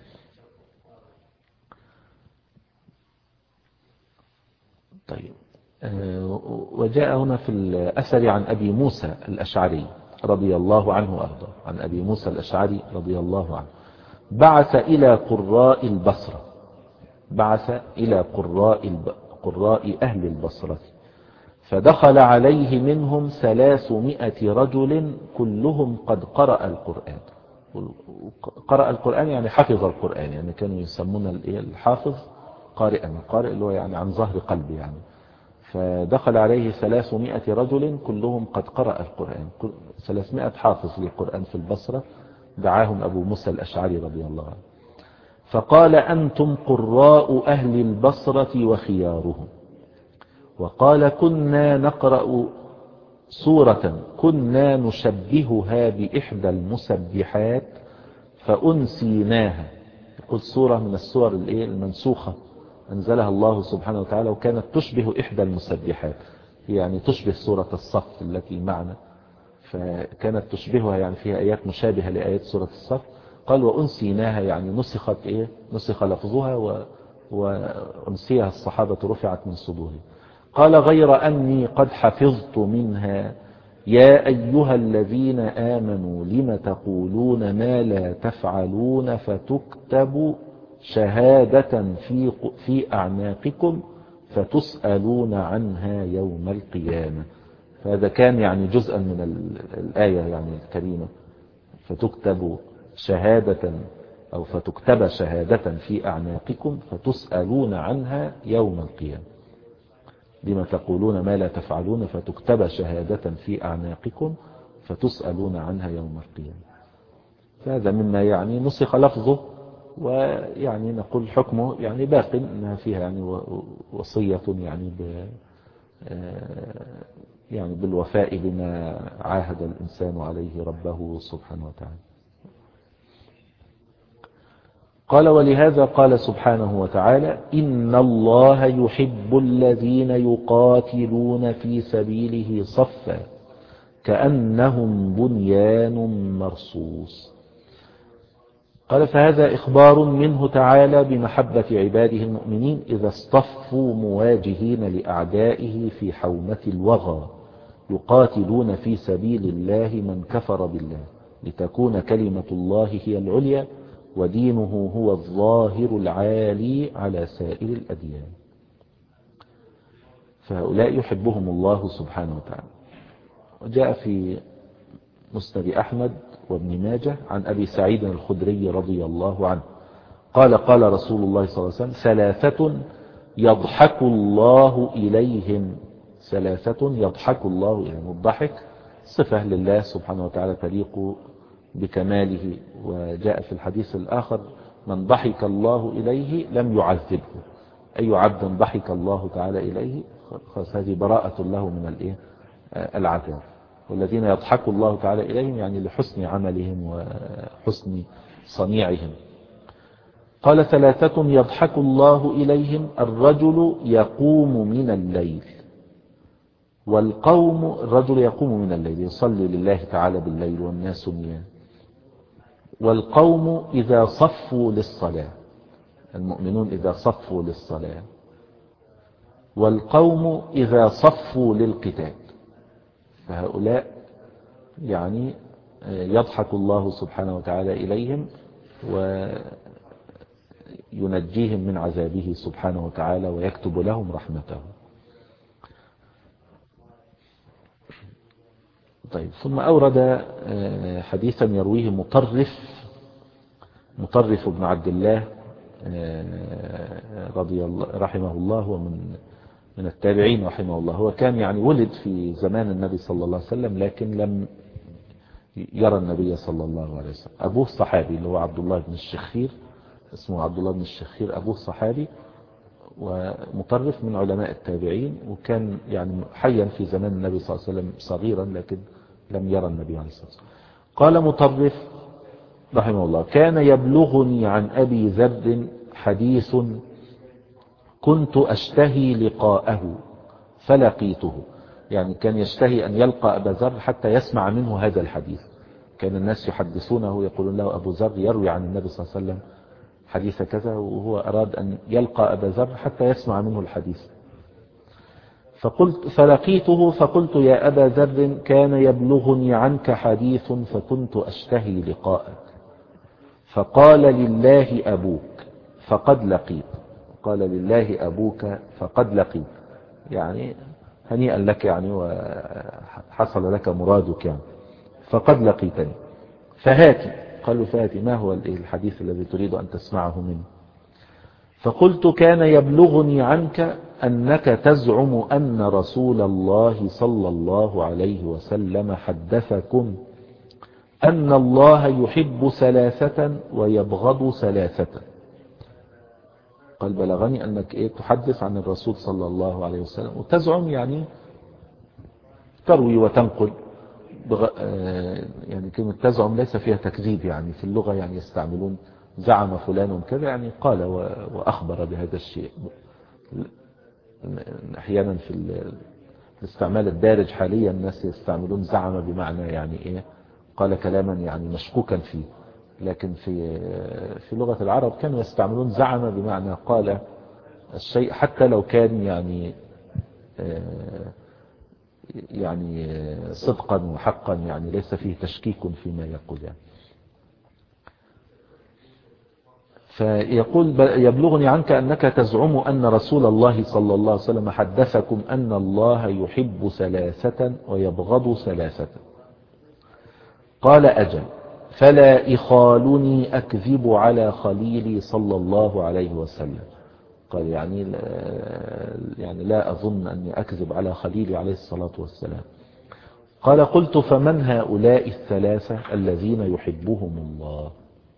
طيب، وجاء هنا في الأثر عن أبي موسى الأشعري رضي الله عنه وأرضاه، عن أبي موسى الأشعري رضي الله عنه بعث إلى قراء البصرة بعث إلى قراء قراء أهل البصرة فدخل عليه منهم ثلاثمائة رجل كلهم قد قرأ القرآن. قرأ القرآن يعني حفظ القرآن، يعني كانوا يسمون الحافظ قارئا، القارئ اللي هو يعني عن ظهر قلبي يعني. فدخل عليه ثلاثمائة رجل كلهم قد قرأ القرآن، ثلاثمائة حافظ للقرآن في البصرة، دعاهم أبو موسى الأشعري رضي الله عنه فقال أنتم قراء أهل البصرة وخيارهم. وقال كنا نقرأ سورة كنا نشبهها بإحدى المسبحات فأنسيناها، يقول سورة من السور المنسوخة أنزلها الله سبحانه وتعالى وكانت تشبه إحدى المسبحات، يعني تشبه سورة الصف التي معنا، فكانت تشبهها يعني فيها آيات مشابهة لآيات سورة الصف. قال وأنسيناها يعني نسخت إيه نسخ لفظها و... وأنسيها الصحابة رفعت من صدورهم. قال غير أني قد حفظت منها يا أيها الذين آمنوا لم تقولون ما لا تفعلون فتكتب شهادة في في أعناقكم فتسألون عنها يوم القيامة. فهذا كان يعني جزءا من الآية يعني الكريمة، فتكتب شهادة أو فتكتب شهادة في أعناقكم فتسألون عنها يوم القيامة. لما تقولون ما لا تفعلون فتكتب شهادة في أعناقكم فتسألون عنها يوم القيامة. فهذا مما يعني نسخ لفظه، ويعني نقول حكمه يعني باق، انها فيها يعني وصية يعني ب يعني بالوفاء بما عاهد الإنسان عليه ربه سبحانه وتعالى. قال ولهذا قال سبحانه وتعالى إن الله يحب الذين يقاتلون في سبيله صفا كأنهم بنيان مرصوص. قال فهذا إخبار منه تعالى بمحبة عباده المؤمنين إذا اصطفوا مواجهين لأعدائه في حومة الوغى يقاتلون في سبيل الله من كفر بالله لتكون كلمة الله هي العليا ودينه هو الظاهر العالي على سائر الأديان. فهؤلاء يحبهم الله سبحانه وتعالى. وجاء في مسند أحمد وابن ماجه عن أبي سعيد الخدري رضي الله عنه قال قال رسول الله صلى الله عليه وسلم ثلاثة يضحك الله إليهم ثلاثة يضحك الله إليهم. الضحك صفة لله سبحانه وتعالى تليق بكماله. وجاء في الحديث الآخر من ضحك الله إليه لم يعذبه. أي عبد ضحك الله تعالى إليه خلاص هذه براءة له من الإيه العذاب. والذين يضحك الله تعالى إليهم يعني لحسن عملهم وحسن صنيعهم. قال ثلاثة يضحك الله إليهم الرجل يقوم من الليل والقوم الرجل يقوم من الليل يصلي لله تعالى بالليل والناس نيام والقوم إذا صفوا للصلاة المؤمنون إذا صفوا للصلاة والقوم إذا صفوا للقتال. فهؤلاء يعني يضحك الله سبحانه وتعالى إليهم وينجيهم من عذابه سبحانه وتعالى ويكتب لهم رحمته. طيب ثم أورد حديثا يرويه مطرف مطرف بن عبد الله رضي الله رحمه الله ومن من التابعين رحمه الله. هو كان يعني ولد في زمان النبي صلى الله عليه وسلم لكن لم يرى النبي صلى الله عليه وسلم. أبوه صحابي اللي هو عبد الله بن الشخير اسمه عبد الله بن الشخير أبوه صحابي ومطرف من علماء التابعين وكان يعني حيا في زمان النبي صلى الله عليه وسلم صغيرا لكن لم يرى النبي عليه الصلاة والسلام. قال مطرف رحمه الله كان يبلغني عن أبي ذر حديث كنت أشتهي لقاءه فلقيته. يعني كان يشتهي أن يلقى أبا ذر حتى يسمع منه هذا الحديث. كان الناس يحدثونه يقولون له أبو ذر يروي عن النبي صلى الله عليه وسلم حديث كذا وهو أراد أن يلقى أبا ذر حتى يسمع منه الحديث. فقلت فلقيته فقلت يا أبا ذر كان يبلغني عنك حديث فكنت أشتهي لقاءك. فقال لله أبوك فقد لقيت. قال لله أبوك فقد لقيت يعني هنيئا لك يعني وحصل لك مرادك يعني فقد لقيتني فهاتي. قال له فهاتي ما هو الحديث الذي تريد أن تسمعه منه. فقلت كان يبلغني عنك أنك تزعم أن رسول الله صلى الله عليه وسلم حدثكم أن الله يحب ثلاثة ويبغض ثلاثة. قال بلغني أنك إيه تحدث عن الرسول صلى الله عليه وسلم وتزعم يعني تروي وتنقل بغ... يعني كلمة تزعم ليس فيها تكذيب يعني في اللغة يعني يستعملون زعم فلان كذا يعني قال و... وأخبر بهذا الشيء. أحيانا في الاستعمال الدارج حاليا الناس يستعملون زعم بمعنى يعني إيه قال كلاما يعني مشكوكا فيه. لكن في في لغة العرب كانوا يستعملون زعم بمعنى قال الشيء حتى لو كان يعني يعني صدقا وحقا يعني ليس فيه تشكيك فيما يقول يعني. فيقول يبلغني عنك أنك تزعم أن رسول الله صلى الله عليه وسلم حدثكم أن الله يحب ثلاثة ويبغض ثلاثة. قال أجل فلا إخالني أكذب على خليلي صلى الله عليه وسلم قال يعني يعني لا أظن أني أكذب على خليلي عليه الصلاة والسلام. قال قلت فمن هؤلاء الثلاثة الذين يحبهم الله؟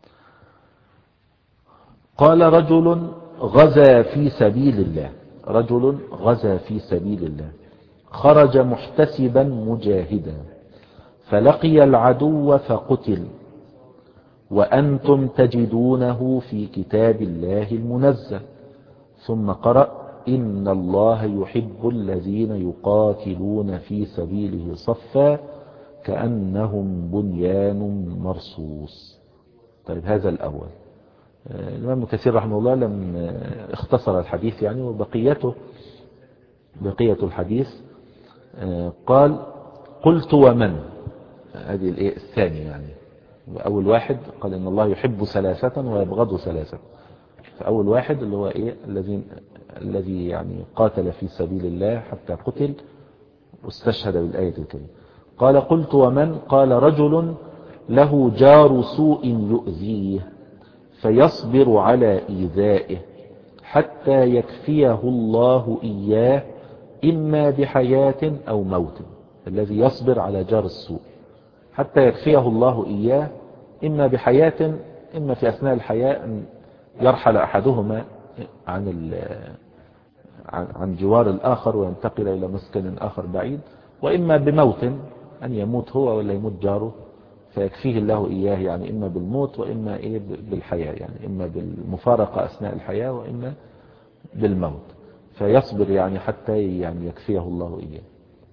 قال رجل غزا في سبيل الله، رجل غزا في سبيل الله خرج محتسبا مجاهدا فلقي العدو فقتل وأنتم تجدونه في كتاب الله المنزل. ثم قرأ إن الله يحب الذين يقاتلون في سبيله صفا كأنهم بنيان مرصوص. طيب هذا الأول. الإمام كثير رحمه الله لم اختصر الحديث يعني، وبقيته بقية الحديث قال قلت ومن، هذه الايه الثاني يعني. أول واحد قال إن الله يحب ثلاثة ويبغض ثلاثة، فأول واحد اللي هو إيه الذي الذي يعني قاتل في سبيل الله حتى قتل واستشهد بالآية الكريمة. قال قلت ومن؟ قال رجل له جار سوء يؤذيه فيصبر على إيذائه حتى يكفيه الله إياه إما بحياة أو موت. الذي يصبر على جار السوء حتى يكفيه الله إياه إما بحياة، إما في أثناء الحياة أن يرحل أحدهما عن عن جوار الآخر وينتقل إلى مسكن آخر بعيد، وإما بموت أن يموت هو ولا يموت جاره فيكفيه الله إياه، يعني إما بالموت وإما إيه بالحياة، يعني إما بالمفارقة أثناء الحياة وإما بالموت، فيصبر يعني حتى يعني يكفيه الله إياه.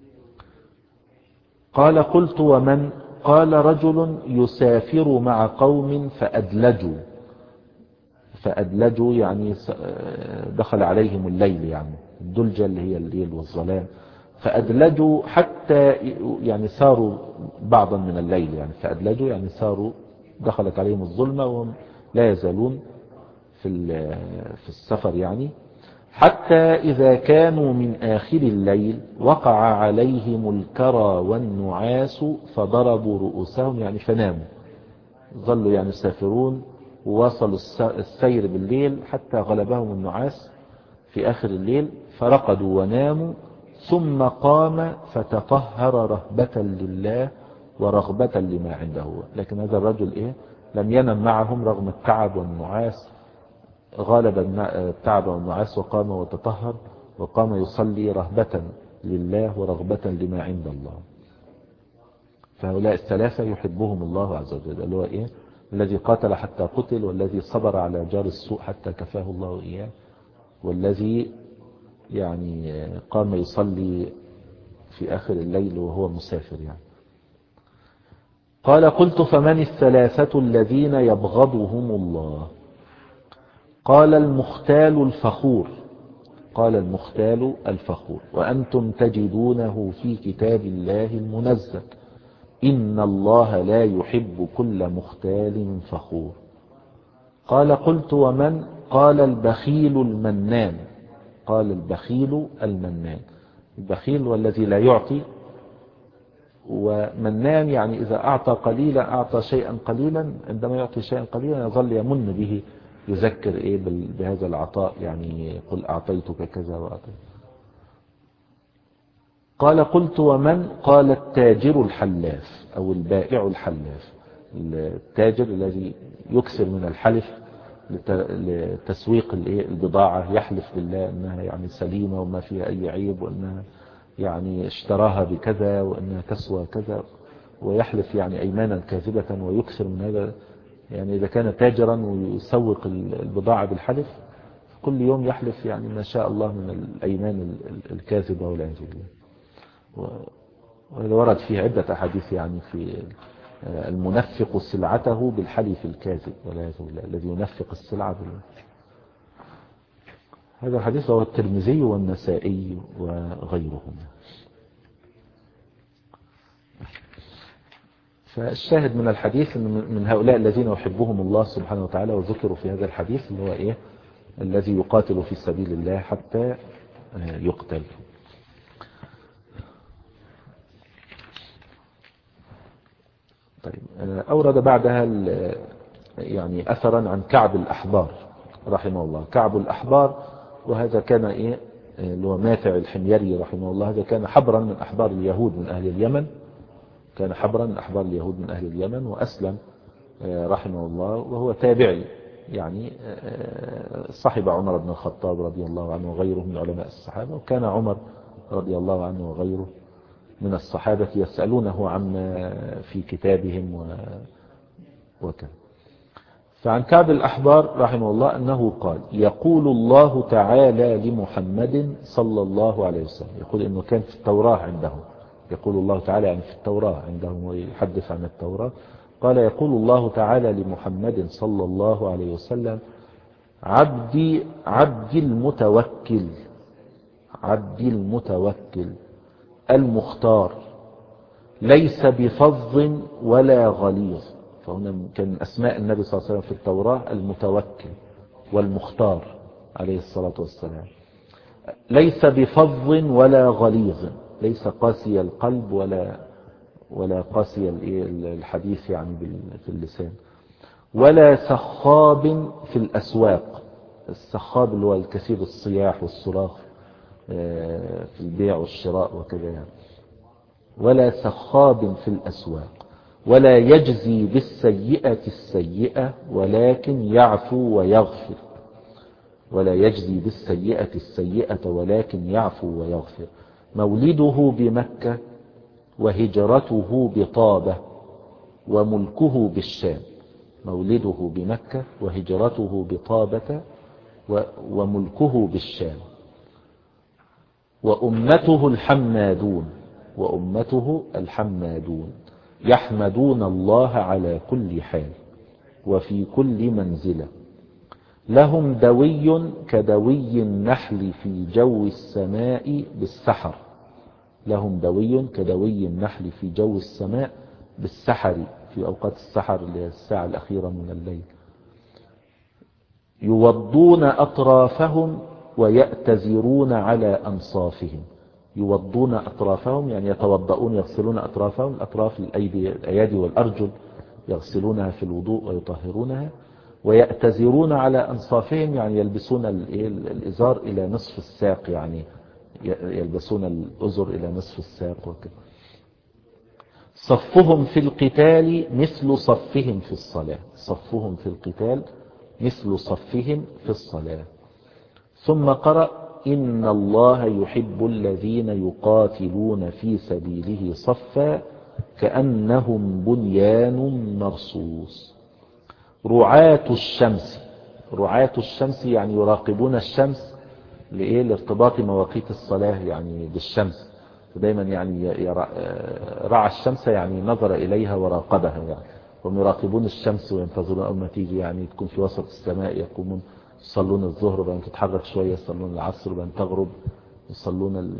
قال قلت ومن؟ قال رجل يسافر مع قوم فأدلجوا، فأدلجوا يعني دخل عليهم الليل، يعني الدلجة اللي هي الليل والظلام، فأدلجوا حتى يعني ساروا بعضا من الليل، يعني فأدلجوا يعني ساروا دخلت عليهم الظلمة وهم لا يزالون في في السفر يعني، حتى إذا كانوا من آخر الليل وقع عليهم الكرى والنعاس فضربوا رؤوسهم، يعني فناموا، ظلوا يعني يسافرون وواصلوا السير بالليل حتى غلبهم النعاس في آخر الليل فرقدوا وناموا، ثم قام فتطهر رهبة لله ورغبة لما عنده. لكن هذا الرجل إيه لم ينم معهم رغم التعب والنعاس، غالب التعب والنعاس وقام وتطهر وقام يصلي رهبة لله ورغبة لما عند الله. فهؤلاء الثلاثة يحبهم الله عز وجل، اللي هو إيه الذي قاتل حتى قتل، والذي صبر على جار السوء حتى كفاه الله إياه، والذي يعني قام يصلي في آخر الليل وهو مسافر يعني. قال قلت فمن الثلاثة الذين يبغضهم الله؟ قال المختال الفخور، قال المختال الفخور وأنتم تجدونه في كتاب الله المنزل إن الله لا يحب كل مختال فخور. قال قلت ومن؟ قال البخيل المنان، قال البخيل المنان، البخيل والذي لا يعطي، ومنان يعني إذا أعطى قليلا أعطى شيئا قليلا، عندما يعطي شيئا قليلا يظل يمن به، يذكر إيه بهذا العطاء، يعني قل أعطيتك كذا وأعطيت. قال قلت ومن؟ قال التاجر الحلاف أو البائع الحلاف، التاجر الذي يكثر من الحلف لتسويق البضاعة، يحلف بالله أنها يعني سليمة وما فيها أي عيب، وأنها يعني اشتراها بكذا وأنها تسوى كذا، ويحلف يعني أيمانا كاذبة ويكثر من هذا. يعني إذا كان تاجرا ويسوق البضاعة بالحلف كل يوم يحلف يعني ما شاء الله من الأيمان الكاذبة والعياذ بالله. وهذا ورد فيه عدة أحاديث يعني في المنفق سلعته بالحلف الكاذب والعياذ بالله، الذي ينفق السلعة بالله. هذا الحديث هو الترمذي والنسائي وغيرهم. فالشاهد من الحديث أن من هؤلاء الذين يحبهم الله سبحانه وتعالى وذكروا في هذا الحديث اللي هو إيه الذي يقاتل في سبيل الله حتى يقتل. طيب أورد بعدها يعني أثرا عن كعب الأحبار رحمه الله. كعب الأحبار وهذا كان إيه اللي هو مافع الحميري رحمه الله، هذا كان حبرا من أحبار اليهود من أهل اليمن، كان حبرا من أحبار اليهود من أهل اليمن، وأسلم رحمه الله، وهو تابعي يعني صاحب عمر بن الخطاب رضي الله عنه وغيره من علماء الصحابة، وكان عمر رضي الله عنه وغيره من الصحابة يسألونه عما في كتابهم وكذا. فعن كعب الأحبار رحمه الله أنه قال: يقول الله تعالى لمحمد صلى الله عليه وسلم، يقول إنه كان في التوراة عنده، يقول الله تعالى يعني في التوراة عندهم ويحدث عن التوراة، قال: يقول الله تعالى لمحمد صلى الله عليه وسلم: عبدي عبدي المتوكل، عبدي المتوكل المختار، ليس بفظ ولا غليظ. فهنا كان أسماء النبي صلى الله عليه وسلم في التوراة المتوكل والمختار عليه الصلاة والسلام، ليس بفظ ولا غليظ، ليس قاسي القلب ولا ولا قاسي الحديث يعني في اللسان، ولا سخاب في الأسواق، السخاب اللي هو الكثير الصياح والصراخ في البيع والشراء وكذا يعني، ولا سخاب في الأسواق، ولا يجزي بالسيئة السيئة ولكن يعفو ويغفر، ولا يجزي بالسيئة السيئة ولكن يعفو ويغفر. مولده بمكة وهجرته بطابة وملكه بالشام، مولده بمكة وهجرته بطابة وملكه بالشام. وأمته الحمادون، وأمته الحمادون يحمدون الله على كل حال وفي كل منزلة، لهم دوي كدوي النحل في جو السماء بالسحر، لهم دوي كدوي النحل في جو السماء بالسحر، في أوقات السحر اللي هي الساعة الأخيرة من الليل. يوضون أطرافهم ويأتزرون على أنصافهم، يوضون أطرافهم يعني يتوضؤون يغسلون أطرافهم، الأطراف الأيدي, الأيادي والأرجل يغسلونها في الوضوء ويطهرونها، ويأتزرون على أنصافهم يعني يلبسون الإزار إلى نصف الساق، يعني يلبسون الأزر إلى نصف الساق وكذا. صفهم في القتال مثل صفهم في الصلاة، صفهم في القتال مثل صفهم في الصلاة. ثم قرأ: إن الله يحب الذين يقاتلون في سبيله صفا كأنهم بنيان مرصوص. رعاة الشمس، رعاة الشمس يعني يراقبون الشمس لإيه؟ لارتباط مواقيت الصلاة يعني بالشمس، دايما يعني يرى رعى الشمس يعني نظر إليها وراقبها، يعني هم يراقبون الشمس وينتظرون أول ما تيجي، يعني تكون في وسط السماء يقومون يصلون الظهر وبعدين تتحرك شوية، يصلون العصر وبعدين تغرب، يصلون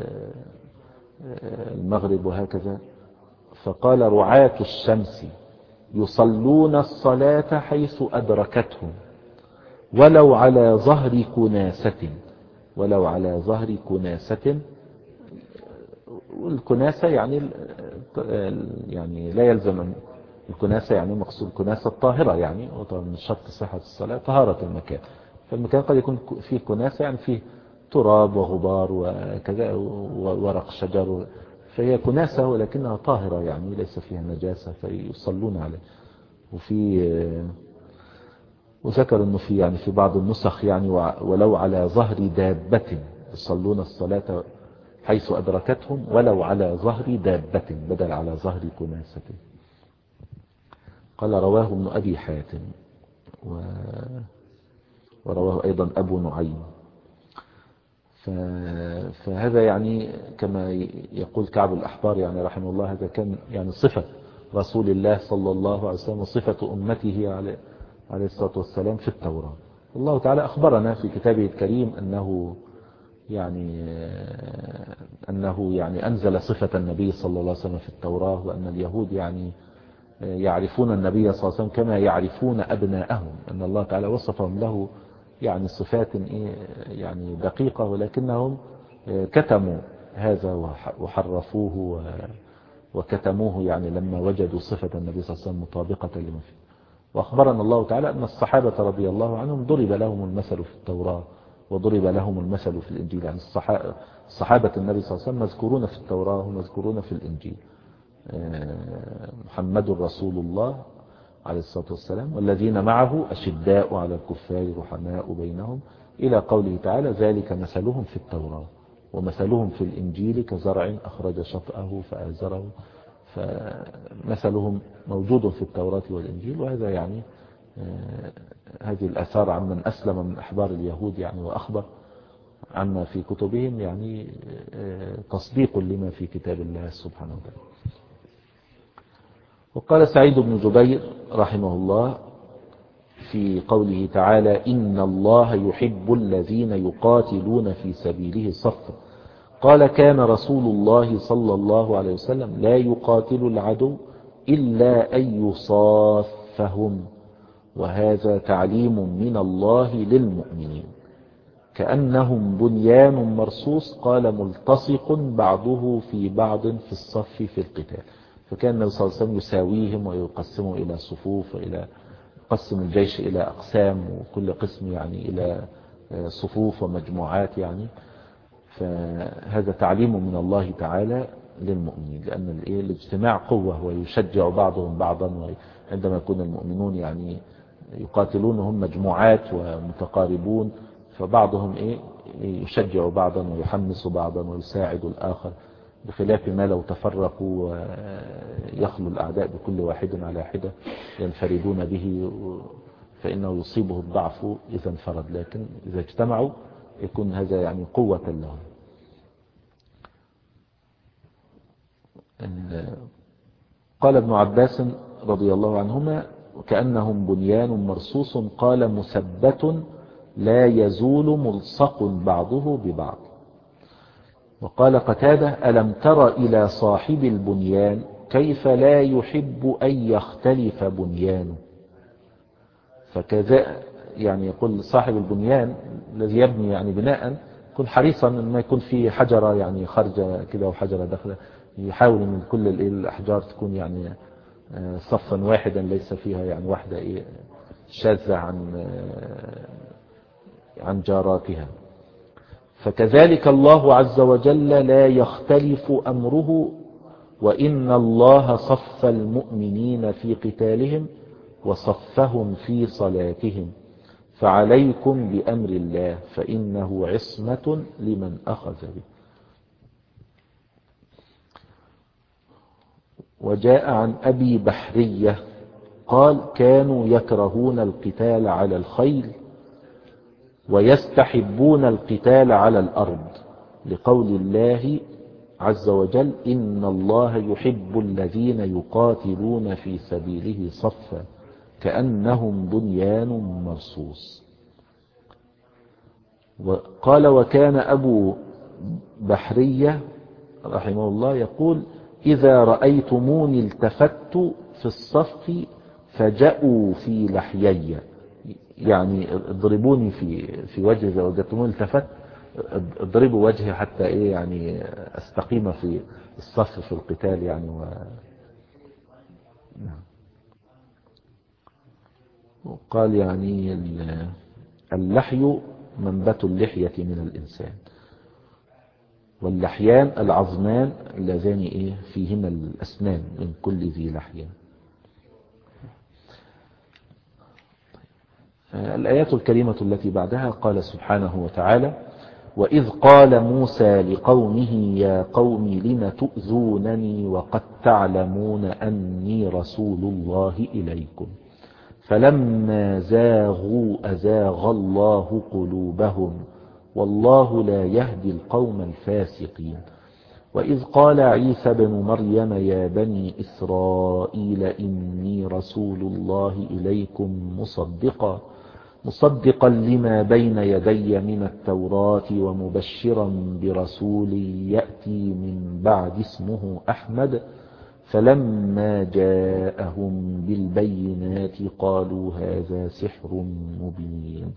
المغرب وهكذا. فقال: رعاة الشمس يصلون الصلاة حيث أدركتهم ولو على ظهر كناسة، ولو على ظهر كناسة. والكناسة يعني يعني لا يلزم الكناسة يعني مقصود الكناسة الطاهرة، يعني وطبعا من شرط صحة الصلاة طهارة المكان، فالمكان قد يكون فيه كناسة يعني فيه تراب وغبار وكذا وورق شجر، فهي كناسة ولكنها طاهرة يعني ليس فيها نجاسة فيصلون عليه. وفي وذكر انه في يعني في بعض النسخ يعني ولو على ظهر دابة يصلون الصلاة حيث أدركتهم ولو على ظهر دابة بدل على ظهر كناسة. قال: رواه ابن أبي حاتم و... ورواه أيضا أبو نعيم. ف... فهذا يعني كما يقول كعب الأحبار يعني رحمه الله، هذا كان يعني صفة رسول الله صلى الله عليه وسلم وصفة أمته عليه عليه الصلاة والسلام في التوراة. الله تعالى أخبرنا في كتابه الكريم أنه يعني أنه يعني أنزل صفة النبي صلى الله عليه وسلم في التوراة، وأن اليهود يعني يعرفون النبي صلى الله عليه وسلم كما يعرفون أبناءهم، أن الله تعالى وصفهم له يعني صفات يعني دقيقة، ولكنهم كتموا هذا وحرفوه وكتموه يعني لما وجدوا صفة النبي صلى الله عليه وسلم مطابقة لما فيه. وأخبرنا الله تعالى أن الصحابة رضي الله عنهم ضرب لهم المثل في التوراة وضرب لهم المثل في الإنجيل. يعني الصحابة النبي صلى الله عليه وسلم مذكورون في التوراة ومذكورون في الإنجيل. محمد رسول الله عليه الصلاة والسلام والذين معه أشداء على الكفار رحماء بينهم إلى قوله تعالى ذلك مثلهم في التوراة ومثلهم في الإنجيل كزرع أخرج شطأه فآزره. فمثلهم موجود في التوراة والإنجيل. وهذا يعني هذه الآثار عمن أسلم من أحبار اليهود يعني وأخبر عما في كتبهم يعني تصديق لما في كتاب الله سبحانه وتعالى. وقال سعيد بن جبير رحمه الله في قوله تعالى إن الله يحب الذين يقاتلون في سبيله صفا، قال كان رسول الله صلى الله عليه وسلم لا يقاتل العدو إلا أن يصافهم، وهذا تعليم من الله للمؤمنين كأنهم بنيان مرصوص، قال ملتصق بعضه في بعض في الصف في القتال. فكان النبي صلى الله عليه وسلم يساويهم ويقسمهم إلى صفوف، وإلى يقسم الجيش إلى أقسام، وكل قسم يعني إلى صفوف ومجموعات يعني. فهذا تعليم من الله تعالى للمؤمنين، لأن الاجتماع قوة ويشجع بعضهم بعضا. وعندما يكون المؤمنون يعني يقاتلون هم مجموعات ومتقاربون، فبعضهم إيه يشجع بعضا ويحمس بعضا ويساعد الآخر، بخلاف ما لو تفرقوا ويخلو الأعداء بكل واحد على حدة ينفردون به فإنه يصيبه الضعف إذا انفرد. لكن إذا اجتمعوا يكون هذا يعني قوة لهم. قال ابن عباس رضي الله عنهما وكأنهم بنيان مرصوص، قال مثبت لا يزول ملصق بعضه ببعض. وقال قتادة ألم تر إلى صاحب البنيان كيف لا يحب أن يختلف بنيانه. فكذا يعني يقول صاحب البنيان الذي يبني يعني بناء يكون حريصا أن ما يكون فيه حجرة يعني خارجة كده وحجرة داخلة، يحاول من كل الأحجار تكون يعني صفا واحدا ليس فيها يعني واحدة إيه شاذة عن عن جاراتها. فكذلك الله عز وجل لا يختلف أمره، وإن الله صف المؤمنين في قتالهم وصفهم في صلاتهم، فعليكم بأمر الله فإنه عصمة لمن أخذ به. وجاء عن أبي بحرية قال كانوا يكرهون القتال على الخيل ويستحبون القتال على الأرض، لقول الله عز وجل إن الله يحب الذين يقاتلون في سبيله صفا كأنهم بنيان مرصوص. وقال وكان أبو بحرية رحمه الله يقول إذا رأيتموني التفت في الصف فجأوا في لحيي، يعني اضربوني في في وجهي إذا وجدتموني التفت اضربوا وجهي حتى ايه يعني استقيم في الصف في القتال يعني. و... وقال يعني اللحي منبت اللحية من الإنسان، واللحيان العظمان اللذان ايه فيهما الأسنان من كل ذي لحيان. الآيات الكريمة التي بعدها قال سبحانه وتعالى وإذ قال موسى لقومه يا قوم لم تؤذونني وقد تعلمون أني رسول الله إليكم فلما زاغوا أزاغ الله قلوبهم والله لا يهدي القوم الفاسقين. وإذ قال عيسى بن مريم يا بني إسرائيل إني رسول الله إليكم مصدقا مصدقا لما بين يدي من التوراة ومبشرا برسول يأتي من بعد اسمه أحمد فلما جاءهم بالبينات قالوا هذا سحر مبين.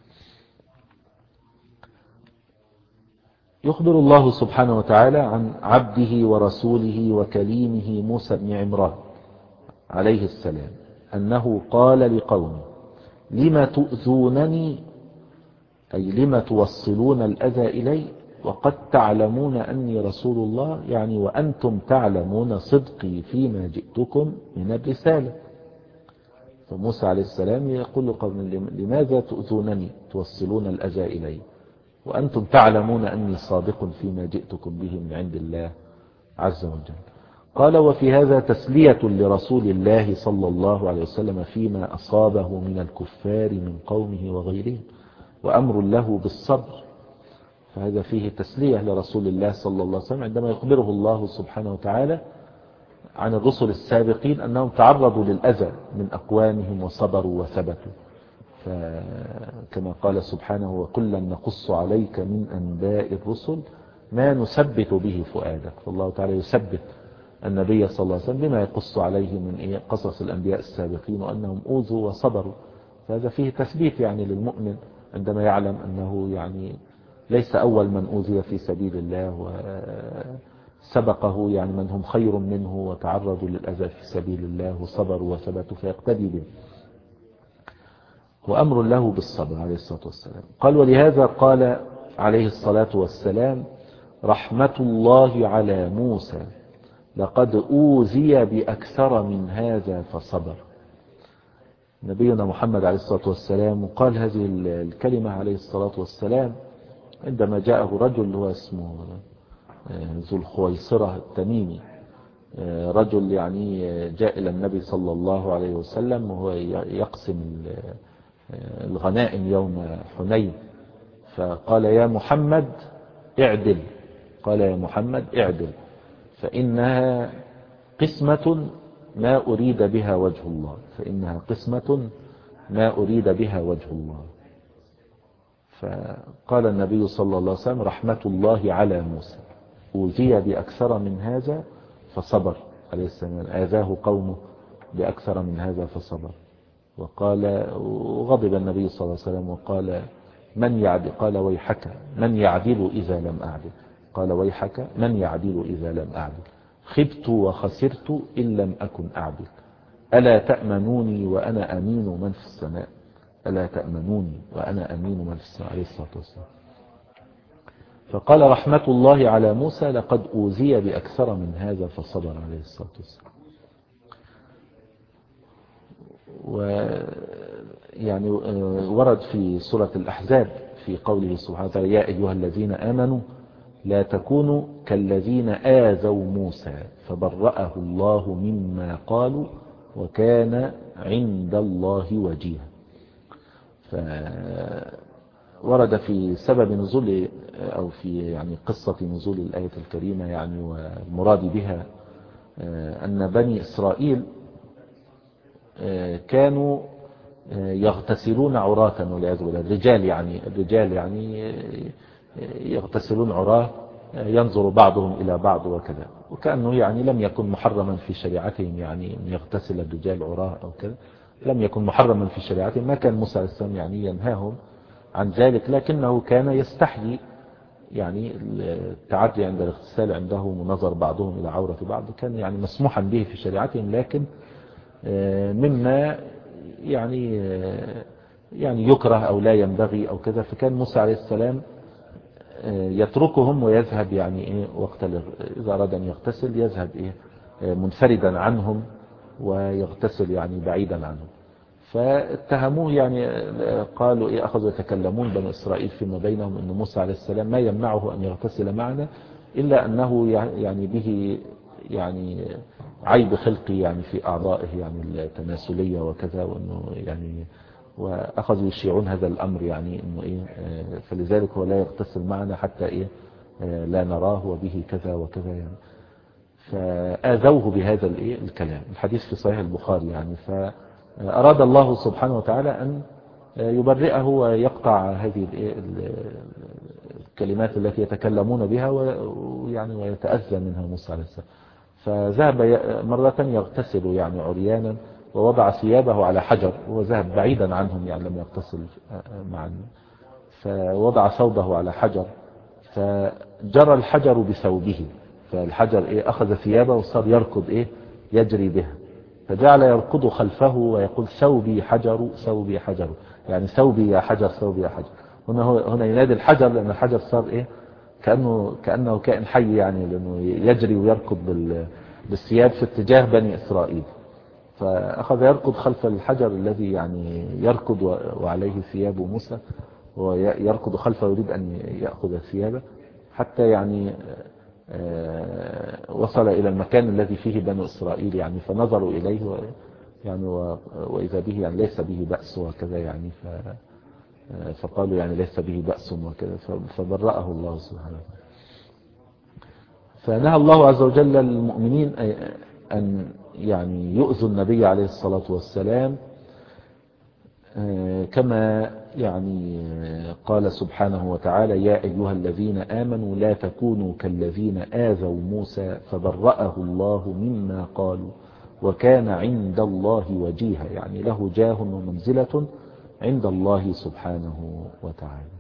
يخبر الله سبحانه وتعالى عن عبده ورسوله وكليمه موسى بن عمران عليه السلام أنه قال لقومه لما تؤذونني أي لما توصلون الأذى إلي وقد تعلمون أني رسول الله، يعني وأنتم تعلمون صدقي فيما جئتكم من الرسالة. فموسى عليه السلام يقول لقوم لماذا تؤذونني توصلون الأذى إلي وأنتم تعلمون أني صادق فيما جئتكم به من عند الله عز وجل. قال وفي هذا تسلية لرسول الله صلى الله عليه وسلم فيما أصابه من الكفار من قومه وغيرهم، وأمر له بالصبر. فهذا فيه تسلية لرسول الله صلى الله عليه وسلم عندما يخبره الله سبحانه وتعالى عن الرسل السابقين أنهم تعرضوا للأذى من أقوامهم وصبروا وثبتوا. فكما قال سبحانه وكلا نقص عليك من أنباء الرسل ما نثبت به فؤادك. فالله تعالى يثبت النبي صلى الله عليه وسلم بما يقص عليه من إيه قصص الأنبياء السابقين وأنهم أوذوا وصبروا. فهذا فيه تثبيت يعني للمؤمن عندما يعلم أنه يعني ليس أول من أوذي في سبيل الله وسبقه يعني من هم خير منه وتعرضوا للأذى في سبيل الله وصبروا وثبتوا، فيقتدي به. وأمر له بالصبر عليه الصلاة والسلام. قال ولهذا قال عليه الصلاة والسلام رحمة الله على موسى لقد أوذي بأكثر من هذا فصبر. نبينا محمد عليه الصلاة والسلام قال هذه الكلمة عليه الصلاة والسلام عندما جاءه رجل هو اسمه ذو الخويصرة التميمي، رجل يعني جاء إلى النبي صلى الله عليه وسلم وهو يقسم الغنائم يوم حنين، فقال يا محمد اعدل، قال يا محمد اعدل فإنها قسمة ما أريد بها وجه الله، فإنها قسمة ما أريد بها وجه الله. فقال النبي صلى الله عليه وسلم رحمة الله على موسى أوذي بأكثر من هذا فصبر عليه السلام، آذاه قومه بأكثر من هذا فصبر. وقال وغضب النبي صلى الله عليه وسلم وقال من يعدل، قال ويحك من يعدل إذا لم أعدل، قال ويحك من يعدل إذا لم أعدل، خبت وخسرت إن لم أكن أعدل، ألا تأمنوني وأنا أمين من في السماء، ألا تأمنوني وأنا أمين من في السماء عليه الصلاة والسلام. فقال رحمة الله على موسى لقد أوذي بأكثر من هذا فصبر عليه الصلاة والسلام. ويعني ورد في سورة الأحزاب في قوله سبحانه وتعالى يا أيها الذين آمنوا لا تكونوا كالذين آذوا موسى فبرأه الله مما قالوا وكان عند الله وجيها. فورد في سبب نزول أو في يعني قصة نزول الآية الكريمة يعني والمراد بها أن بني إسرائيل كانوا يغتسلون عراة والعياذ بالله، الرجال يعني الرجال يعني يغتسلون عراة ينظر بعضهم إلى بعض وكذا، وكأنه يعني لم يكن محرما في شريعتهم يعني أن يغتسل الرجال عراة أو كذا، لم يكن محرما في شريعتهم. ما كان موسى عليه السلام يعني ينهاهم عن ذلك، لكنه كان يستحيي يعني التعدي عند الاغتسال عندهم ونظر بعضهم إلى عورة بعض كان يعني مسموحا به في شريعتهم، لكن مما يعني يعني يكره أو لا ينبغي أو كذا. فكان موسى عليه السلام يتركهم ويذهب يعني إيه وقت إذا أراد أن يغتسل يذهب إيه منفردا عنهم ويغتسل يعني بعيدا عنهم. فاتهموه يعني قالوا إيه أخذوا يتكلمون بني إسرائيل فيما بينهم أن موسى عليه السلام ما يمنعه أن يغتسل معنا إلا أنه يعني به يعني عيب خلقي يعني في أعضائه يعني التناسلية وكذا، وأنه يعني وأخذوا يشيعون هذا الأمر يعني أنه إيه فلذلك هو لا يغتسل معنا حتى إيه لا نراه وبه كذا وكذا يعني. فآذوه بهذا الإيه الكلام. الحديث في صحيح البخاري يعني. فأراد الله سبحانه وتعالى أن يبرئه ويقطع هذه الكلمات التي يتكلمون بها ويعني ويتأذى منها موسى عليه السلام. فذهب مرة يغتسل يعني عريانا ووضع ثيابه على حجر وذهب بعيدا عنهم يعني لم يغتسل معا، فوضع ثوبه على حجر فجرى الحجر بثوبه، فالحجر إيه أخذ ثيابه وصار يركض إيه يجري بها، فجعل يركض خلفه ويقول ثوبي حجر ثوبي حجر، يعني ثوبي يا حجر ثوبي يا حجر. هنا هو هنا ينادي الحجر لأن الحجر صار إيه كأنه كأنه كائن حي يعني، لأنه يجري ويركض بالثياب في اتجاه بني إسرائيل، فأخذ يركض خلف الحجر الذي يعني يركض وعليه ثياب موسى، ويركض خلفه يريد أن يأخذ ثيابه، حتى يعني وصل إلى المكان الذي فيه بنو إسرائيل يعني، فنظروا إليه يعني وإذا به يعني ليس به بأس وكذا يعني، فقالوا يعني ليس به بأس وكذا، فبرأه الله سبحانه وتعالى. فنهى الله عز وجل المؤمنين أن يعني يؤذوا النبي عليه الصلاة والسلام، كما يعني قال سبحانه وتعالى: يا أيها الذين آمنوا لا تكونوا كالذين آذوا موسى فبرأه الله مما قالوا وكان عند الله وجيها، يعني له جاه ومنزلة عند الله سبحانه وتعالى.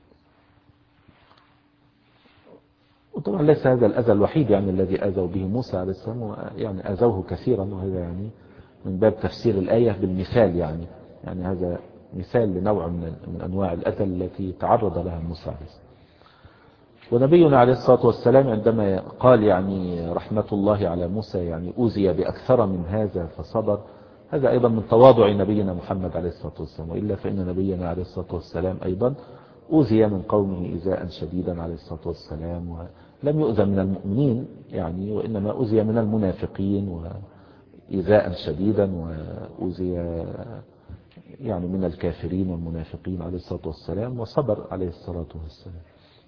وطبعا ليس هذا الأذى الوحيد يعني الذي آذوا به موسى عليه السلام، يعني آذوه كثيرا، وهذا يعني من باب تفسير الآية بالمثال يعني يعني هذا مثال لنوع من, من أنواع الأذى التي تعرض لها موسى عليه السلام. ونبينا عليه الصلاة والسلام عندما قال يعني رحمة الله على موسى يعني أوذي بأكثر من هذا فصبر، هذا أيضا من تواضع نبينا محمد عليه الصلاة والسلام، وإلا فإن نبينا عليه الصلاة والسلام أيضا أوذي من قومه إيذاء شديدا عليه الصلاة والسلام، ولم يؤذى من المؤمنين يعني، وإنما أوذي من المنافقين وإيذاء شديدا، وأوذي يعني من الكافرين والمنافقين عليه الصلاة والسلام، وصبر عليه الصلاة والسلام.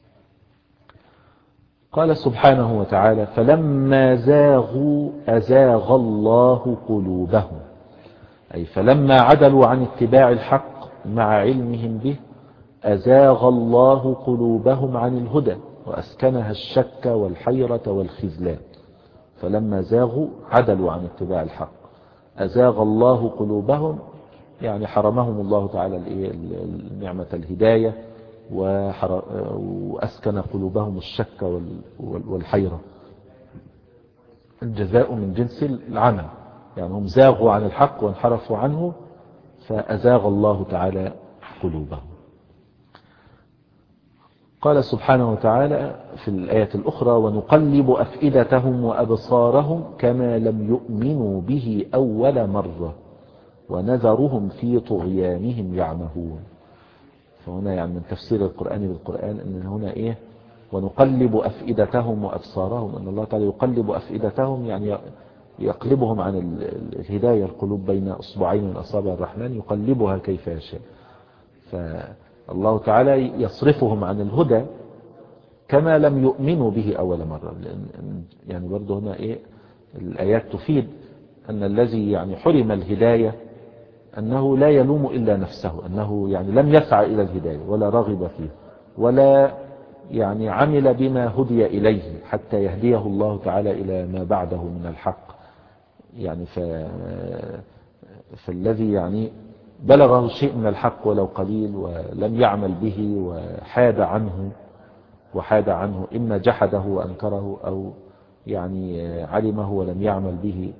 قال سبحانه وتعالى: فلما زاغوا أزاغ الله قلوبهم، أي فلما عدلوا عن اتباع الحق مع علمهم به أزاغ الله قلوبهم عن الهدى وأسكنها الشك والحيرة والخذلان. فلما زاغوا عدلوا عن اتباع الحق، أزاغ الله قلوبهم يعني حرمهم الله تعالى نعمة الهداية، وأسكن قلوبهم الشك والحيرة. الجزاء من جنس العمل، يعني هم زاغوا عن الحق وانحرفوا عنه فأزاغ الله تعالى قلوبهم. قال سبحانه وتعالى في الآية الأخرى: ونقلب أفئدتهم وأبصارهم كما لم يؤمنوا به أول مرة ونذرهم في طغيانهم يعمهون. فهنا يعني من تفسير القرآن بالقرآن أن هنا إيه ونقلب أفئدتهم وأبصارهم، أن الله تعالى يقلب أفئدتهم يعني يقلبهم عن الهداية، القلوب بين أصبعين من أصابع الرحمن يقلبها كيف يشاء، فالله تعالى يصرفهم عن الهدى كما لم يؤمنوا به أول مرة. يعني برضه هنا إيه الآيات تفيد أن الذي يعني حرم الهداية أنه لا يلوم إلا نفسه، أنه يعني لم يسعى إلى الهداية ولا رغب فيه ولا يعني عمل بما هدي إليه حتى يهديه الله تعالى إلى ما بعده من الحق. يعني ف... فالذي يعني بلغه شيء من الحق ولو قليل ولم يعمل به وحاد عنه وحاد عنه إما جحده وأنكره أو يعني علمه ولم يعمل به،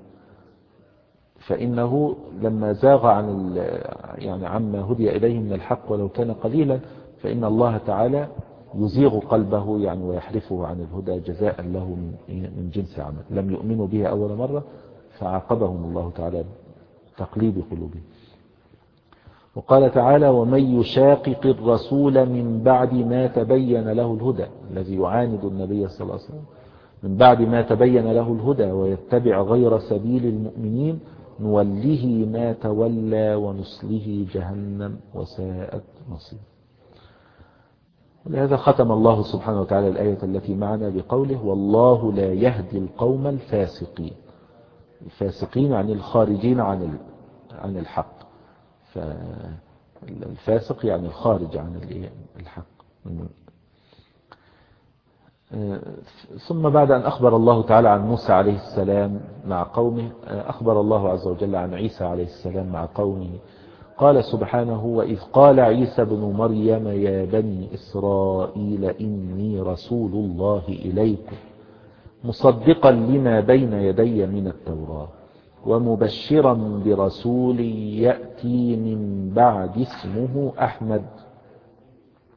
فإنه لما زاغ عن يعني عما هدي إليه من الحق ولو كان قليلا فإن الله تعالى يزيغ قلبه يعني ويحرفه عن الهدى جزاء له من جنس عمل. لم يؤمنوا به أول مرة فعاقبهم الله تعالى تقليب قلوبهم. وقال تعالى: ومن يشاقق الرسول من بعد ما تبين له الهدى، الذي يعاند النبي صلى الله عليه وسلم من بعد ما تبين له الهدى ويتبع غير سبيل المؤمنين نوله ما تولى ونصله جهنم وساءت مصير. ولهذا ختم الله سبحانه وتعالى الآية التي معنا بقوله: والله لا يهدي القوم الفاسقين. الفاسقين يعني الخارجين عن عن الحق، فالفاسق يعني الخارج عن الحق. ثم بعد أن أخبر الله تعالى عن موسى عليه السلام مع قومه أخبر الله عز وجل عن عيسى عليه السلام مع قومه. قال سبحانه: وإذ قال عيسى بن مريم يا بني إسرائيل إني رسول الله إليكم مصدقا لما بين يدي من التوراة ومبشرا برسول يأتي من بعد اسمه أحمد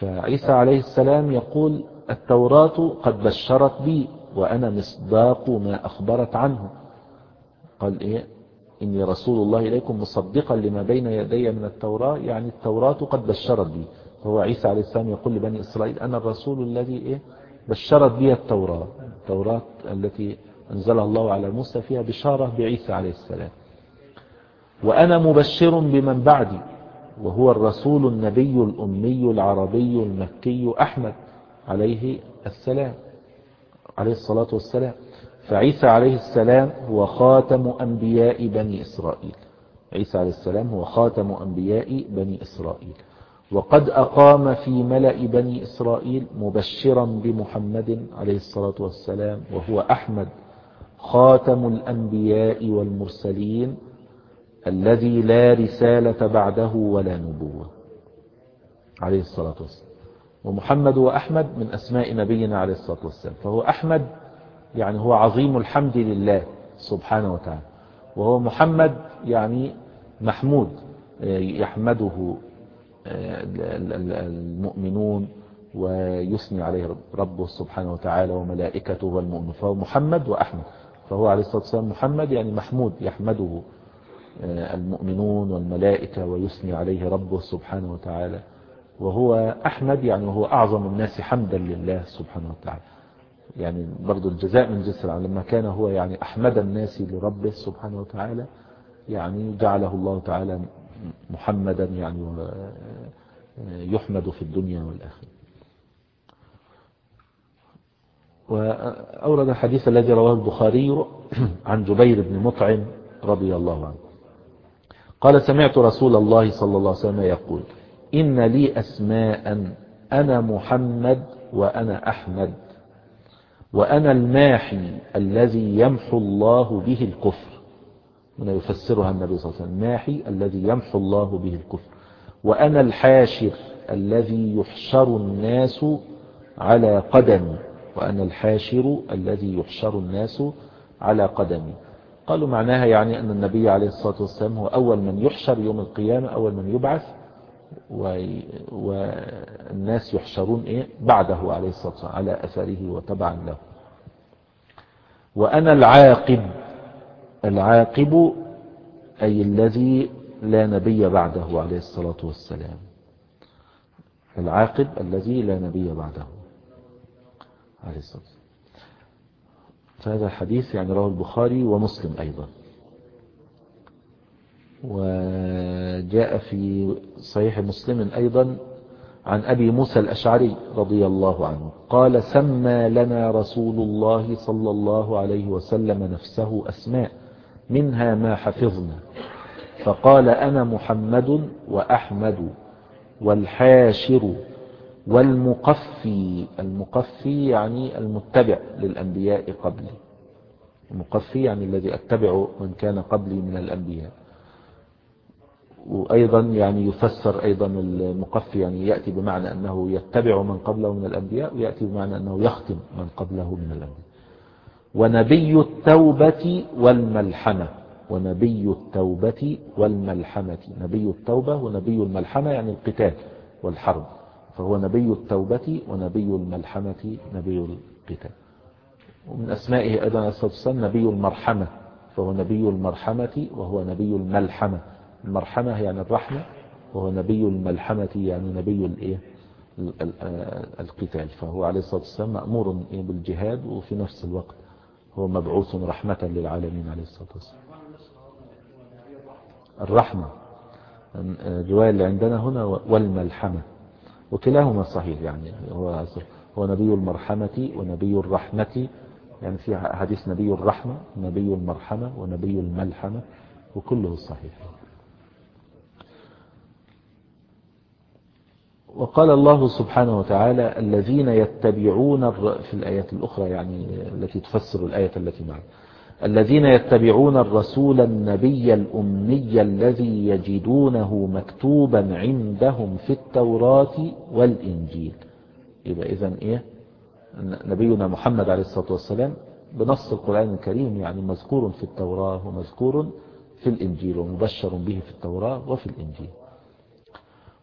فعيسى عليه السلام يقول التوراة قد بشرت بي وأنا مصداق ما أخبرت عنه. قال إيه؟ إني رسول الله إليكم مصدقا لما بين يدي من التوراة، يعني التوراة قد بشرت بي. فهو عيسى عليه السلام يقول لبني إسرائيل أنا الرسول الذي إيه؟ بشرت بي التوراة، التوراة التي أنزلها الله على موسى فيها بشارة بعيسى عليه السلام. وأنا مبشر بمن بعدي وهو الرسول النبي الأمي العربي المكي أحمد عليه السلام عليه الصلاة والسلام. فعيسى عليه السلام هو خاتم أنبياء بني إسرائيل. عيسى عليه السلام هو خاتم أنبياء بني إسرائيل، وقد أقام في ملأ بني إسرائيل مبشرا بمحمد عليه الصلاة والسلام وهو أحمد خاتم الأنبياء والمرسلين الذي لا رسالة بعده ولا نبوة عليه الصلاة والسلام. ومحمد وأحمد من أسماء نبينا عليه الصلاة والسلام. فهو أحمد يعني هو عظيم الحمد لله سبحانه وتعالى، وهو محمد يعني محمود يحمده المؤمنون ويثني عليه ربه سبحانه وتعالى وملائكته والمؤمنون. فهو محمد وأحمد. فهو عليه الصلاة والسلام محمد يعني محمود يحمده المؤمنون والملائكة ويثني عليه ربه سبحانه وتعالى. وهو أحمد يعني وهو أعظم الناس حمدا لله سبحانه وتعالى. يعني برضو الجزاء من جنس العمل، لما كان هو يعني أحمد الناس لربه سبحانه وتعالى يعني جعله الله تعالى محمدا يعني يحمد في الدنيا والآخرة. وأورد الحديث الذي رواه البخاري عن جبير بن مطعم رضي الله عنه قال سمعت رسول الله صلى الله عليه وسلم يقول إن لي أسماء أنا محمد وأنا أحمد وأنا الماحي الذي يمحو الله به الكفر. هنا يفسرها النبي صلى الله عليه وسلم ماحي الذي يمحو الله به الكفر، وأنا الحاشر الذي يحشر الناس على قدمي وأنا الحاشر الذي يحشر الناس على قدمي. قالوا معناها يعني أن النبي عليه الصلاة والسلام هو أول من يحشر يوم القيامة، أول من يبعث، والناس يحشرون إيه بعده عليه الصلاة والسلام على أثره وتبعا له. وأنا العاقب، العاقب أي الذي لا نبي بعده عليه الصلاة والسلام، العاقب الذي لا نبي بعده عليه الصلاة والسلام. فهذا الحديث يعني رواه البخاري ومسلم أيضا. وجاء في صحيح مسلم أيضا عن أبي موسى الأشعري رضي الله عنه قال سمى لنا رسول الله صلى الله عليه وسلم نفسه أسماء منها ما حفظنا، فقال أنا محمد وأحمد والحاشر والمقفي. المقفي يعني المتبع للأنبياء قبلي، المقفي يعني الذي أتبع من كان قبلي من الأنبياء. وأيضا يعني يفسر أيضا المقفي يعني يأتي بمعنى أنه يتبع من قبله من الأنبياء، ويأتي بمعنى أنه يختم من قبله من الأنبياء. ونبي التوبة والملحمة، ونبي التوبة والملحمة، نبي التوبة ونبي الملحمة يعني القتال والحرب. فهو نبي التوبة ونبي الملحمة نبي القتال. ومن أسمائه أيضا عليه الصلاة والسلام نبي المرحمة، فهو نبي المرحمة وهو نبي الملحمة. المرحمة يعني الرحمة، وهو نبي الملحمة يعني نبي الايه القتال. فهو عليه الصلاة والسلام مأمور بالجهاد وفي نفس الوقت هو مبعوث رحمة للعالمين عليه الصلاة والسلام. الرحمة الرواية اللي عندنا هنا والملحمة، وكلاهما صحيح. يعني هو هو نبي المرحمة ونبي الرحمة، يعني في حديث نبي الرحمة نبي المرحمة ونبي الملحمة، وكله صحيح. وقال الله سبحانه وتعالى الذين يتبعون في الآيات الأخرى يعني التي تفسر الآية التي معنا الذين يتبعون الرسول النبي الأمي الذي يجدونه مكتوبا عندهم في التوراة والإنجيل. يبقى إذن إيه نبينا محمد عليه الصلاة والسلام بنص القرآن الكريم يعني مذكور في التوراة ومذكور في الإنجيل ومبشر به في التوراة وفي الإنجيل.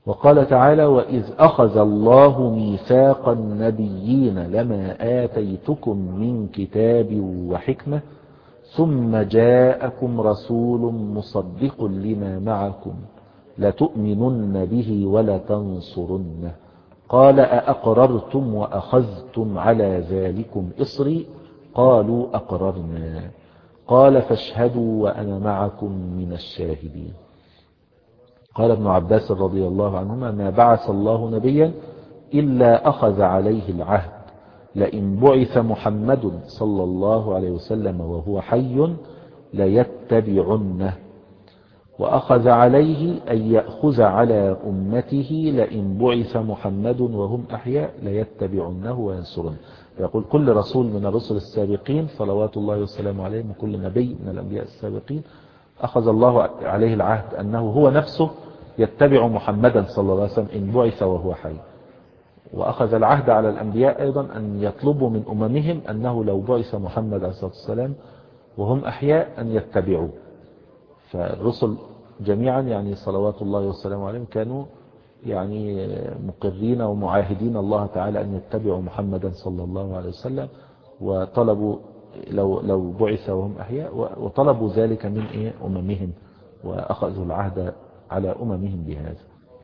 وقال تعالى وإذ أخذ الله ميثاق النبيين لما آتيتكم من كتاب وحكمة ثم جاءكم رسول مصدق لما معكم لتؤمنن به ولتنصرنه قال أأقررتم وأخذتم على ذلكم إصري قالوا أقررنا قال فاشهدوا وأنا معكم من الشاهدين. قال ابن عباس رضي الله عنهما ما بعث الله نبيا إلا أخذ عليه العهد لئن بعث محمد صلى الله عليه وسلم وهو حي ليتبعنه وأخذ عليه أن يأخذ على أمته لئن بعث محمد وهم أحياء ليتبعنه وينصرنه. يقول كل رسول من الرسل السابقين صلوات الله والسلام عليه وكل نبي من الأنبياء السابقين أخذ الله عليه العهد أنه هو نفسه يتبع محمدا صلى الله عليه وسلم إن بعث وهو حي. وأخذ العهد على الأنبياء أيضا أن يطلبوا من أممهم أنه لو بعث محمد عليه الصلاة والسلام وهم أحياء أن يتبعوه. فالرسل جميعا يعني صلوات الله والسلام عليهم كانوا يعني مقرين ومعاهدين الله تعالى أن يتبعوا محمدا صلى الله عليه وسلم وطلبوا لو لو بعث وهم أحياء وطلبوا ذلك من إيه أممهم وأخذوا العهد على أممهم بهذا.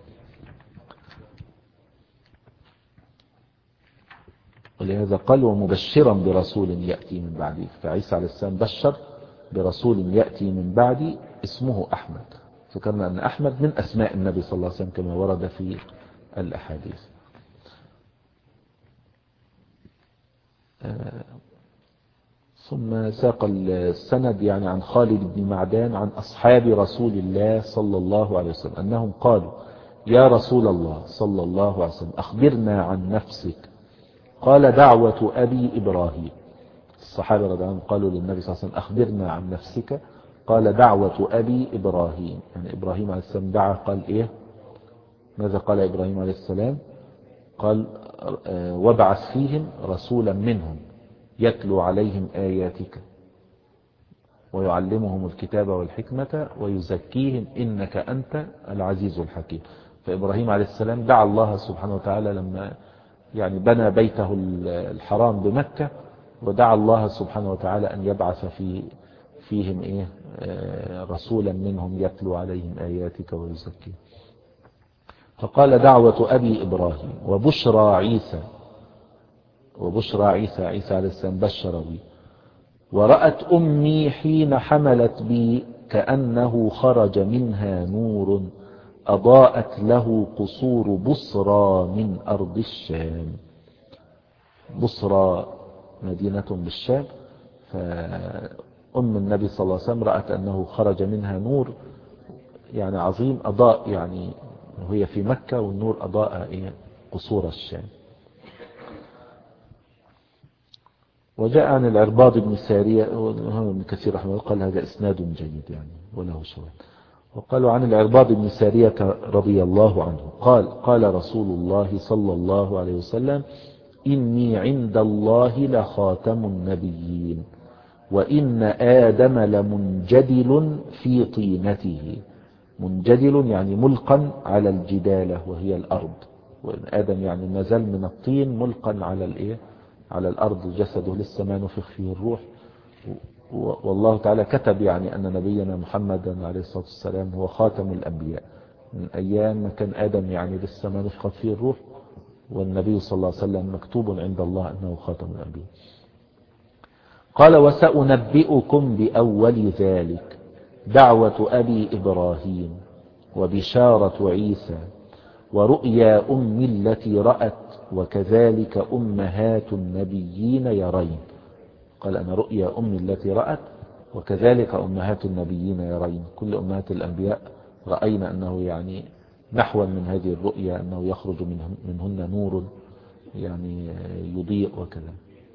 ولهذا قال ومبشرا برسول يأتي من بعدي. فعيسى عليه السلام بشر برسول يأتي من بعدي اسمه أحمد. فكرنا أن أحمد من أسماء النبي صلى الله عليه وسلم كما ورد في الأحاديث. ثم ساق السند يعني عن خالد بن معدان عن أصحاب رسول الله صلى الله عليه وسلم أنهم قالوا يا رسول الله صلى الله عليه وسلم أخبرنا عن نفسك قال دعوة أبي إبراهيم. الصحابة رضي الله عنهم قالوا للنبي صلى الله عليه وسلم أخبرنا عن نفسك قال دعوة أبي إبراهيم. يعني إبراهيم عليه السلام دعا قال إيه ماذا قال إبراهيم عليه السلام قال وابعث فيهم رسولا منهم يتلو عليهم آياتك ويعلمهم الكتاب والحكمة ويزكيهم إنك أنت العزيز الحكيم. فإبراهيم عليه السلام دعا الله سبحانه وتعالى لما يعني بنى بيته الحرام بمكة ودعا الله سبحانه وتعالى أن يبعث في فيهم إيه رسولا منهم يتلو عليهم آياتك ويزكيهم. فقال دعوة أبي إبراهيم وبشرى عيسى وبشرى عيسى عيسى عليه السلام بشر بي ورأت أمي حين حملت بي كأنه خرج منها نور أضاءت له قصور بصرى من أرض الشام. بصرى مدينة بالشام. فأم النبي صلى الله عليه وسلم رأت أنه خرج منها نور يعني عظيم أضاء يعني وهي في مكة والنور أضاء قصور الشام. وجاء عن العرباض بن سارية ابن كثير رحمه الله قال هذا إسناد جيد يعني وله شواهد. وقالوا عن العرباض بن سارية رضي الله عنه قال قال رسول الله صلى الله عليه وسلم إني عند الله لخاتم النبيين وإن آدم لمنجدل في طينته. منجدل يعني ملقا على الجدالة وهي الأرض وإن آدم يعني نزل من الطين ملقا على الإيه على الأرض جسده لسه ما نفخ فيه الروح. والله تعالى كتب يعني أن نبينا محمدا عليه الصلاة والسلام هو خاتم الأنبياء من أيام ما كان آدم يعني لسه ما نفخ فيه الروح والنبي صلى الله عليه وسلم مكتوب عند الله أنه خاتم الأنبياء. قال وسأنبئكم بأول ذلك دعوة أبي إبراهيم وبشارة عيسى ورؤيا أم التي رأت وكذلك أمهات النبيين يرين. قال أنا رؤيا أم التي رأت وكذلك أمهات النبيين يرين. كل أمهات الأنبياء رأينا أنه يعني نحوا من هذه الرؤيا أنه يخرج منهن نور يعني يضيء وكذا.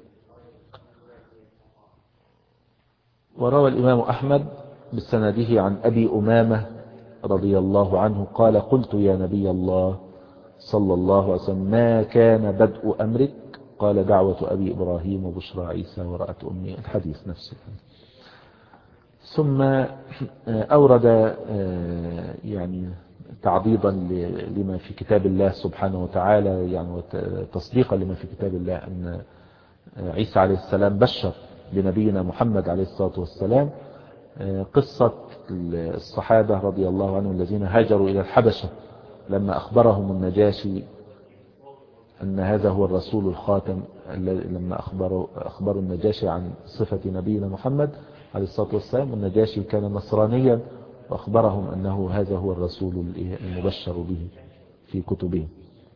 وروى الإمام أحمد بسنده عن أبي أمامة رضي الله عنه قال قلت يا نبي الله صلى الله عليه وسلم ما كان بدء أمرك قال دعوة أبي إبراهيم وبشرى عيسى ورأت أمي. الحديث نفسه. ثم أورد يعني تعضيدا لما في كتاب الله سبحانه وتعالى، يعني وتصديقا لما في كتاب الله أن عيسى عليه السلام بشر بنبينا محمد عليه الصلاة والسلام. قصة الصحابة رضي الله عنهم الذين هاجروا إلى الحبشة لما أخبرهم النجاشي أن هذا هو الرسول الخاتم، لما أخبروا, أخبروا النجاشي عن صفة نبينا محمد عليه الصلاة والسلام، النجاشي كان نصرانيا وأخبرهم أنه هذا هو الرسول المبشر به في كتبهم.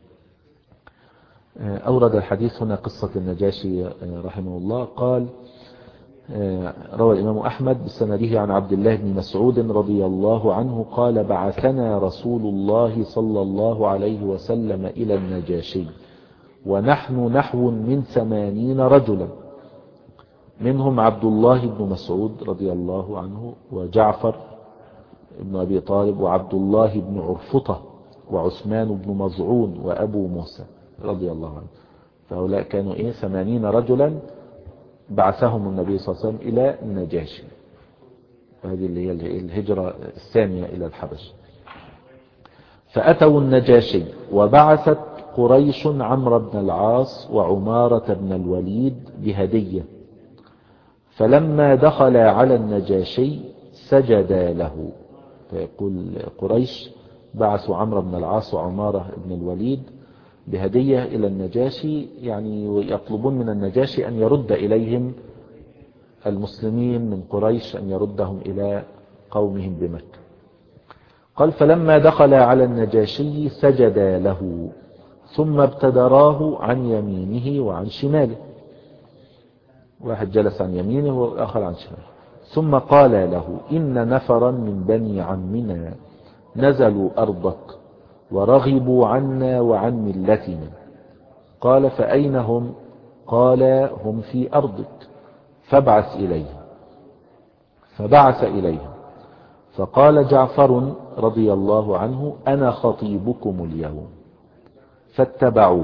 أورد الحديث هنا قصة النجاشي رحمه الله. قال: روى الإمام أحمد بسنده عن عبد الله بن مسعود رضي الله عنه قال: بعثنا رسول الله صلى الله عليه وسلم إلى النجاشي ونحن نحو من ثمانين رجلا، منهم عبد الله بن مسعود رضي الله عنه وجعفر بن أبي طالب وعبد الله بن عرفطة وعثمان بن مظعون وأبو موسى رضي الله عنه. فهؤلاء كانوا إيه ثمانين رجلا بعثهم النبي صلى الله عليه وسلم إلى النجاشي. هذه اللي هي الهجرة الثانية إلى الحبش. فأتوا النجاشي وبعثت قريش عمرو بن العاص وعمارة بن الوليد بهدية، فلما دخل على النجاشي سجدا له. فيقول قريش بعثوا عمرو بن العاص وعمارة بن الوليد بهدية إلى النجاشي، يعني يطلبون من النجاشي أن يرد إليهم المسلمين من قريش، أن يردهم إلى قومهم بمكة. قال: فلما دخل على النجاشي سجدا له، ثم ابتدراه عن يمينه وعن شماله، واحد جلس عن يمينه والآخر عن شماله، ثم قال له: إن نفرا من بني عمنا نزلوا أرضك ورغبوا عنا وعن ملتنا. قال: فأين هم؟ قال: هم في أرضك، فابعث إليهم. فبعث إليهم، فقال جعفر رضي الله عنه: أنا خطيبكم اليوم، فاتبعوه.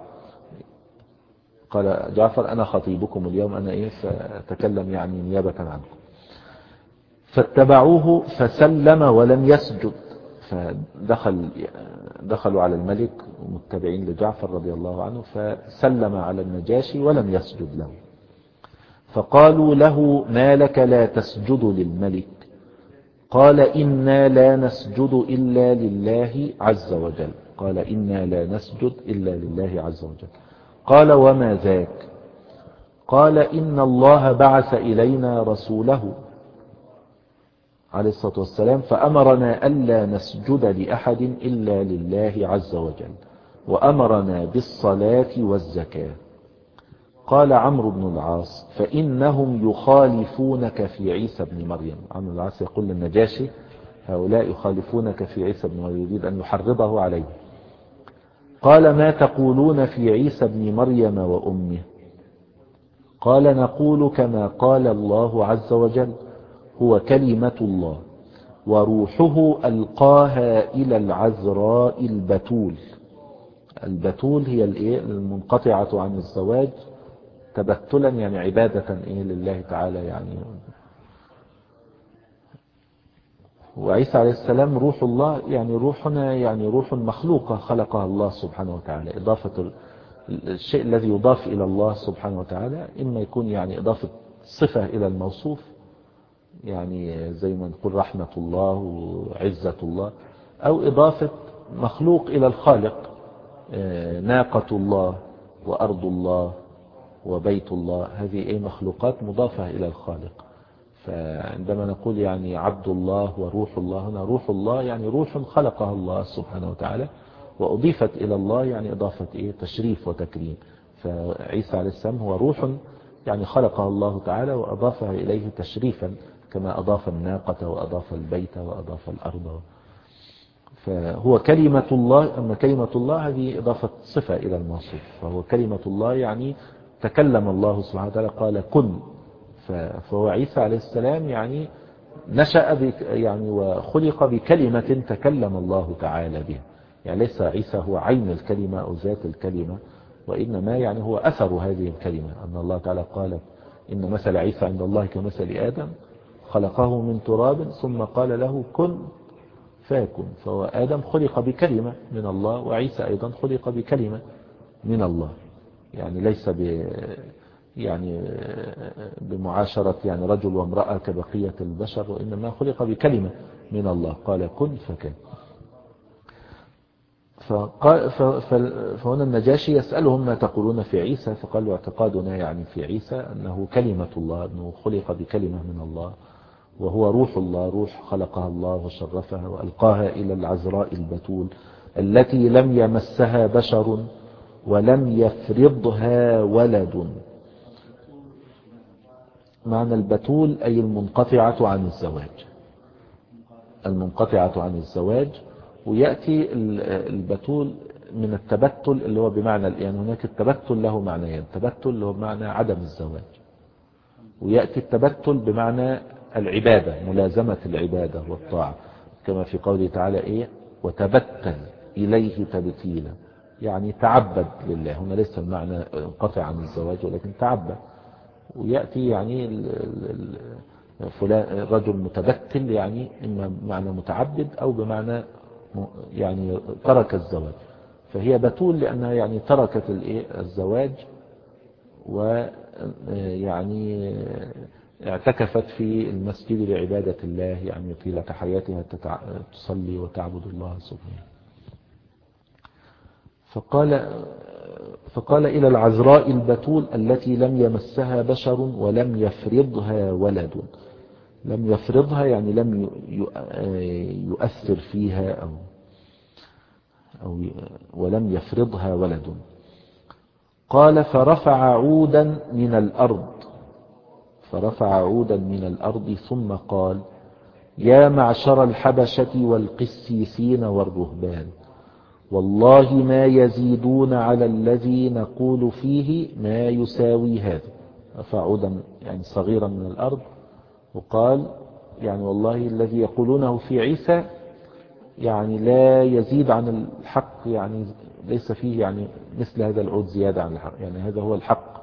قال جعفر: أنا خطيبكم اليوم، أنا إيه سأتكلم يعني نيابة عنكم. فاتبعوه فسلم ولم يسجد. فدخل دخلوا على الملك ومتبعين لجعفر رضي الله عنه، فسلم على النجاشي ولم يسجد له. فقالوا له: ما لك لا تسجد للملك؟ قال: إنا لا نسجد إلا لله عز وجل. قال: إنا لا نسجد إلا لله عز وجل. قال: وما ذاك؟ قال: إن الله بعث إلينا رسوله عليه الصلاة والسلام فأمرنا ألا نسجد لأحد إلا لله عز وجل، وأمرنا بالصلاة والزكاة. قال عمرو بن العاص: فإنهم يخالفونك في عيسى بن مريم. عمرو بن العاص يقول للنجاشي: هؤلاء يخالفونك في عيسى بن مريم، يريد أن يحرضه عليه. قال: ما تقولون في عيسى بن مريم وأمه؟ قال: نقول كما قال الله عز وجل: هو كلمة الله وروحه ألقاها إلى العذراء البتول. البتول هي المنقطعة عن الزواج تبتلا، يعني عبادة إيه لله تعالى يعني. وعيسى عليه السلام روح الله، يعني روحنا يعني روح مخلوقة خلقها الله سبحانه وتعالى. إضافة الشيء الذي يضاف إلى الله سبحانه وتعالى إما يكون يعني إضافة صفة إلى الموصوف، يعني زي ما نقول رحمة الله وعزة الله، أو إضافة مخلوق إلى الخالق، ناقة الله وأرض الله وبيت الله، هذه أي مخلوقات مضافة إلى الخالق. فعندما نقول يعني عبد الله وروح الله، هنا روح الله يعني روح خلقها الله سبحانه وتعالى وأضيفت إلى الله، يعني إضافة إيه تشريف وتكريم. فعيسى عليه السلام هو روح يعني خلقها الله تعالى وأضافها إليه تشريفا، كما أضاف الناقة وأضاف البيت وأضاف الأرض. فهو كلمة الله. أما كلمة الله هذه إضافة صفة إلى الموصوف، فهو كلمة الله يعني تكلم الله سبحانه وتعالى قال كن. فهو عيسى عليه السلام يعني نشأ بك يعني وخلق بكلمة تكلم الله تعالى بها، يعني ليس عيسى هو عين الكلمة أو ذات الكلمة، وإنما يعني هو أثر هذه الكلمة. أن الله تعالى قال: إن مثل عيسى عند الله كمثل آدم خلقه من تراب ثم قال له كن فيكون. فهو آدم خلق بكلمة من الله، وعيسى أيضا خلق بكلمة من الله، يعني ليس ب يعني بمعاشرة يعني رجل وامرأة كبقية البشر، وإنما خلق بكلمة من الله قال كن فكان. فهنا النجاشي يسألهم ما تقولون في عيسى، فقالوا اعتقادنا يعني في عيسى أنه كلمة الله، أنه خلق بكلمة من الله، وهو روح الله، روح خلقها الله وشرفها وألقاها إلى العذراء البتول التي لم يمسها بشر ولم يفرضها ولد. معنى البتول أي المنقطعة عن الزواج، المنقطعة عن الزواج. ويأتي البتول من التبتل اللي هو بمعنى، يعني هناك التبتل له معنيين، التبتل اللي هو بمعنى عدم الزواج، ويأتي التبتل بمعنى العبادة، ملازمة العبادة والطاعة، كما في قوله تعالى ايه وتبتل إليه تبتيلا، يعني تعبد لله. هنا ليس المعنى انقطع عن الزواج ولكن تعبد. ويأتي يعني فلان رجل متبتل، يعني إما بمعنى متعبد أو بمعنى يعني ترك الزواج. فهي بتول لأنها يعني تركت الزواج، ويعني اعتكفت في المسجد لعبادة الله، يعني طيلة حياتها تصلي وتعبد الله سبحانه. فقال فقال إلى العذراء البتول التي لم يمسها بشر ولم يفرضها ولد. لم يفرضها يعني لم يؤثر فيها أو أو ولم يفرضها ولد. قال فرفع عودا من الأرض فرفع عودا من الأرض ثم قال يا معشر الحبشة والقسيسين والرهبان، والله ما يزيدون على الذي نقول فيه ما يساوي هذا. رفع عودا يعني صغيرا من الأرض، وقال يعني والله الذي يقولونه في عيسى يعني لا يزيد عن الحق، يعني ليس فيه يعني مثل هذا العود زيادة عن الحق، يعني هذا هو الحق،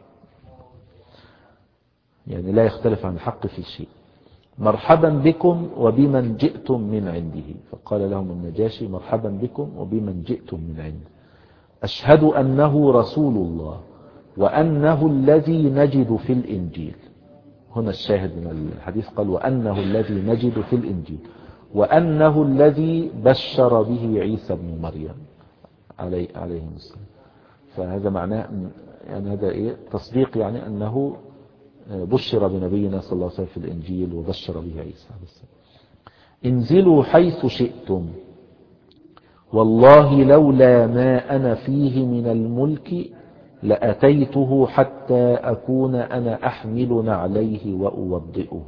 يعني لا يختلف عن الحق في شيء. مرحبا بكم وبمن جئتم من عنده. فقال لهم النجاشي مرحبا بكم وبمن جئتم من عنده، أشهد أنه رسول الله وأنه الذي نجد في الإنجيل. هنا الشاهد من الحديث، قال وأنه الذي نجد في الإنجيل، وأنه الذي بشر به عيسى بن مريم عليه عليه السلام. فهذا معناه يعني هذا إيه تصديق، يعني أنه بشر بنبينا صلى الله عليه وسلم في الإنجيل وبشر به عيسى. انزلوا حيث شئتم، والله لولا ما أنا فيه من الملك لأتيته حتى أكون أنا أحمل عليه وأوضئه.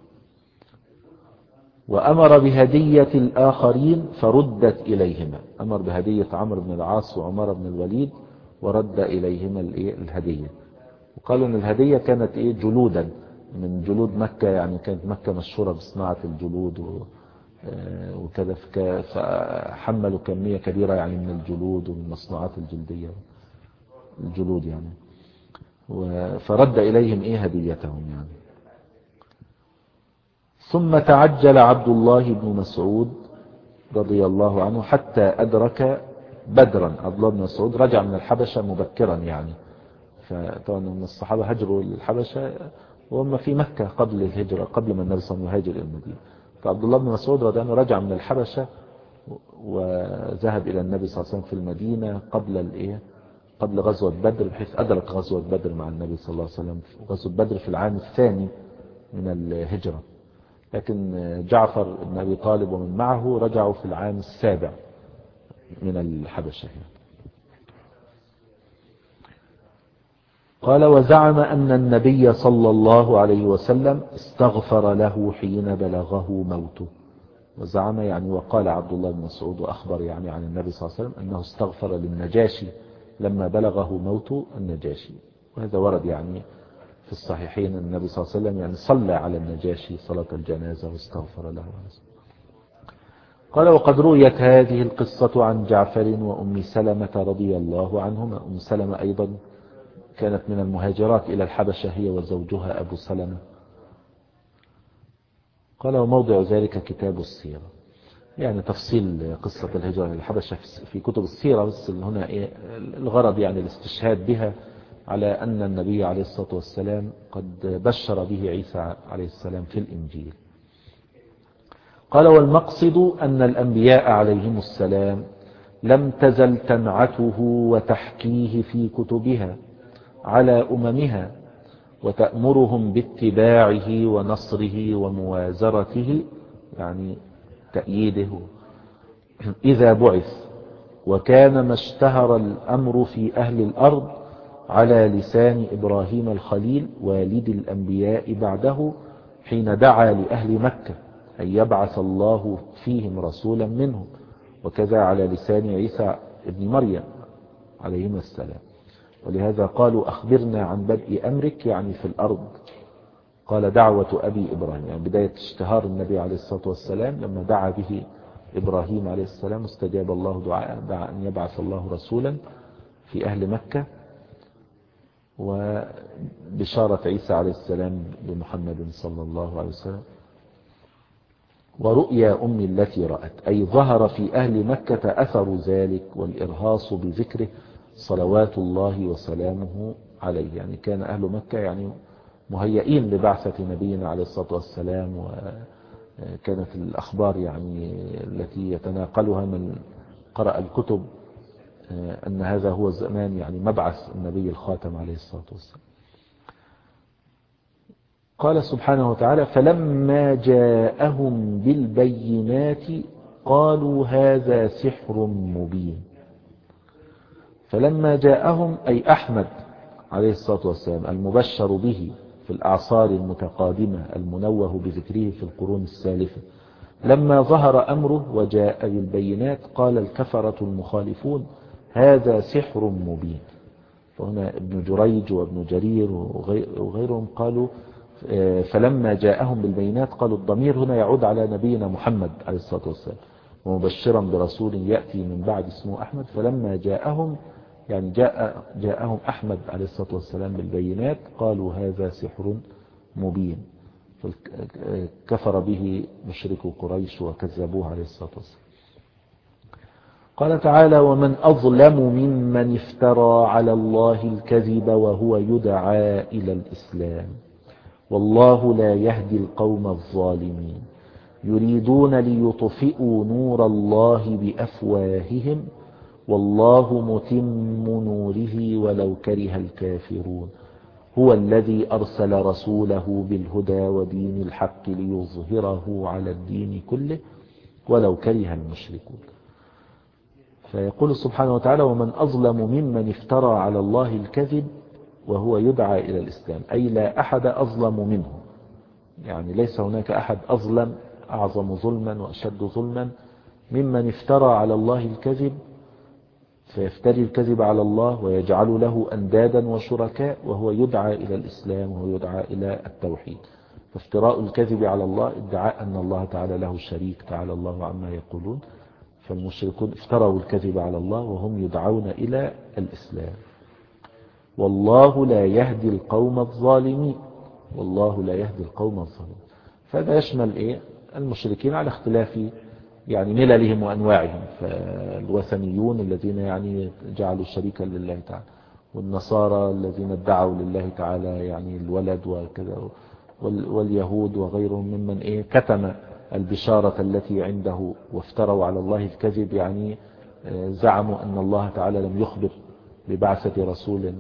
وأمر بهدية الآخرين فردت إليهما، أمر بهدية عمرو بن العاص وعمر بن الوليد ورد إليهما الهدية. وقالوا أن الهدية كانت إيه جلودا من جلود مكة، يعني كانت مكة مشهورة بصناعة الجلود وكذا، فحملوا كمية كبيرة يعني من الجلود ومن مصنوعات الجلدية الجلود يعني، فرد إليهم إيه هديتهم يعني. ثم تعجل عبد الله بن مسعود رضي الله عنه حتى أدرك بدرا. عبد الله بن مسعود رجع من الحبشة مبكرا يعني، فطبعا من الصحابة هجروا الحبشة وهم في مكة قبل الهجرة، قبل ما النبي صلى الله عليه وسلم يهاجر إلى المدينة. فعبد الله بن مسعود رضي الله عنه رجع من الحبشة وذهب إلى النبي صلى الله عليه وسلم في المدينة قبل الإيه قبل غزوة بدر، بحيث أدرك غزوة بدر مع النبي صلى الله عليه وسلم. غزوة بدر في العام الثاني من الهجرة، لكن جعفر بن أبي طالب ومن معه رجعوا في العام السابع من الحبشة. قال وزعم أن النبي صلى الله عليه وسلم استغفر له حين بلغه موته. وزعم يعني وقال عبد الله بن مسعود وأخبر يعني عن النبي صلى الله عليه وسلم أنه استغفر للنجاشي لما بلغه موت النجاشي. وهذا ورد يعني في الصحيحين أن النبي صلى الله عليه وسلم يعني صلى على النجاشي صلاة الجنازة واستغفر له. قال وقد رويت هذه القصة عن جعفر وأم سلمة رضي الله عنهما. أم سلمة أيضا كانت من المهاجرات إلى الحبشة هي وزوجها أبو سلمة. قال وموضع ذلك كتاب السيرة. يعني تفصيل قصة الهجرة للحبشة في كتب السيرة، بس هنا إيه الغرض يعني الاستشهاد بها على أن النبي عليه الصلاة والسلام قد بشر به عيسى عليه السلام في الإنجيل. قال: والمقصد أن الأنبياء عليهم السلام لم تزل تنعته وتحكيه في كتبها على أممها، وتأمرهم باتباعه ونصره وموازرته، يعني تأييده إذا بعث. وكان ما اشتهر الأمر في أهل الأرض على لسان إبراهيم الخليل والد الأنبياء بعده حين دعا لأهل مكة أن يبعث الله فيهم رسولا منهم، وكذا على لسان عيسى ابن مريم عليهما السلام. ولهذا قالوا: أخبرنا عن بدء أمرك، يعني في الأرض. قال: دعوة أبي إبراهيم، يعني بداية اشتهار النبي عليه الصلاة والسلام لما دعا به إبراهيم عليه السلام، استجاب الله دعاء، دعا أن يبعث الله رسولا في أهل مكة، وبشارة عيسى عليه السلام بمحمد صلى الله عليه وسلم. ورؤيا أمي التي رأت، أي ظهر في أهل مكة أثر ذلك والإرهاص بذكره صلوات الله وسلامه عليه. يعني كان أهل مكة يعني مهيئين لبعثة نبينا عليه الصلاة والسلام، وكانت الأخبار يعني التي يتناقلها من قرأ الكتب أن هذا هو الزمان، يعني مبعث النبي الخاتم عليه الصلاة والسلام. قال سبحانه وتعالى: فلما جاءهم بالبينات قالوا هذا سحر مبين. فلما جاءهم أي أحمد عليه الصلاة والسلام المبشر به في الأعصار المتقادمة المنوه بذكره في القرون السالفة، لما ظهر أمره وجاء بالبينات قال الكفرة المخالفون هذا سحر مبين. فهنا ابن جريج وابن جرير وغيرهم قالوا فلما جاءهم بالبينات، قالوا الضمير هنا يعود على نبينا محمد عليه الصلاة والسلام، ومبشرا برسول يأتي من بعد اسمه أحمد. فلما جاءهم يعني جاء جاءهم أحمد عليه الصلاة والسلام بالبينات قالوا هذا سحر مبين، كفر به مشركو قريش وكذبوه عليه الصلاة والسلام. قال تعالى: ومن أظلم ممن افترى على الله الكذب وهو يدعى إلى الإسلام والله لا يهدي القوم الظالمين يريدون ليطفئوا نور الله بأفواههم والله متم نوره ولو كره الكافرون هو الذي أرسل رسوله بالهدى ودين الحق ليظهره على الدين كله ولو كره المشركون. فيقول سبحانه وتعالى: ومن أظلم ممن افترى على الله الكذب وهو يدعى إلى الإسلام، أي لا أحد أظلم منه، يعني ليس هناك أحد أظلم أعظم ظلما وأشد ظلما ممن افترى على الله الكذب، فيفتري الكذب على الله ويجعل له أندادا وشركاء وهو يدعى إلى الإسلام وهو يدعى إلى التوحيد. فافتراء الكذب على الله ادعاء أن الله تعالى له شريك، تعالى الله عما يقولون. فالمشركون افتروا الكذب على الله وهم يدعون إلى الإسلام. والله لا يهدي القوم الظالمين، والله لا يهدي القوم الظالمين. فهذا يشمل إيه؟ المشركين على اختلاف يعني مللهم وأنواعهم، فالوثنيون الذين يعني جعلوا شريكا لله تعالى، والنصارى الذين ادعوا لله تعالى يعني الولد وكذا، واليهود وغيرهم ممن إيه كتم البشارة التي عنده وافتروا على الله الكذب، يعني زعموا أن الله تعالى لم يخبر ببعثة رسول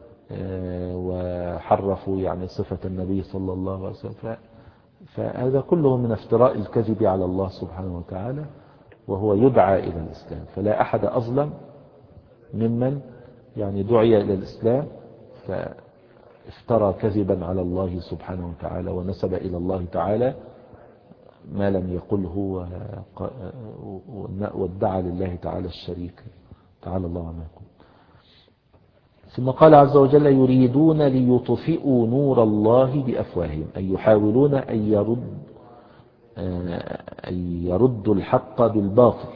وحرفوا يعني صفة النبي صلى الله عليه وسلم. فهذا كله من افتراء الكذب على الله سبحانه وتعالى وهو يدعى إلى الإسلام. فلا أحد أظلم ممن يعني دعي إلى الإسلام فافترى كذبا على الله سبحانه وتعالى ونسب إلى الله تعالى ما لم يقله وادعى لله تعالى الشريك، تعالى الله عما يقول. ثم قال عز وجل: يريدون ليطفئوا نور الله بأفواههم، أي يحاولون أن يرد أن يردوا الحق بالباطل،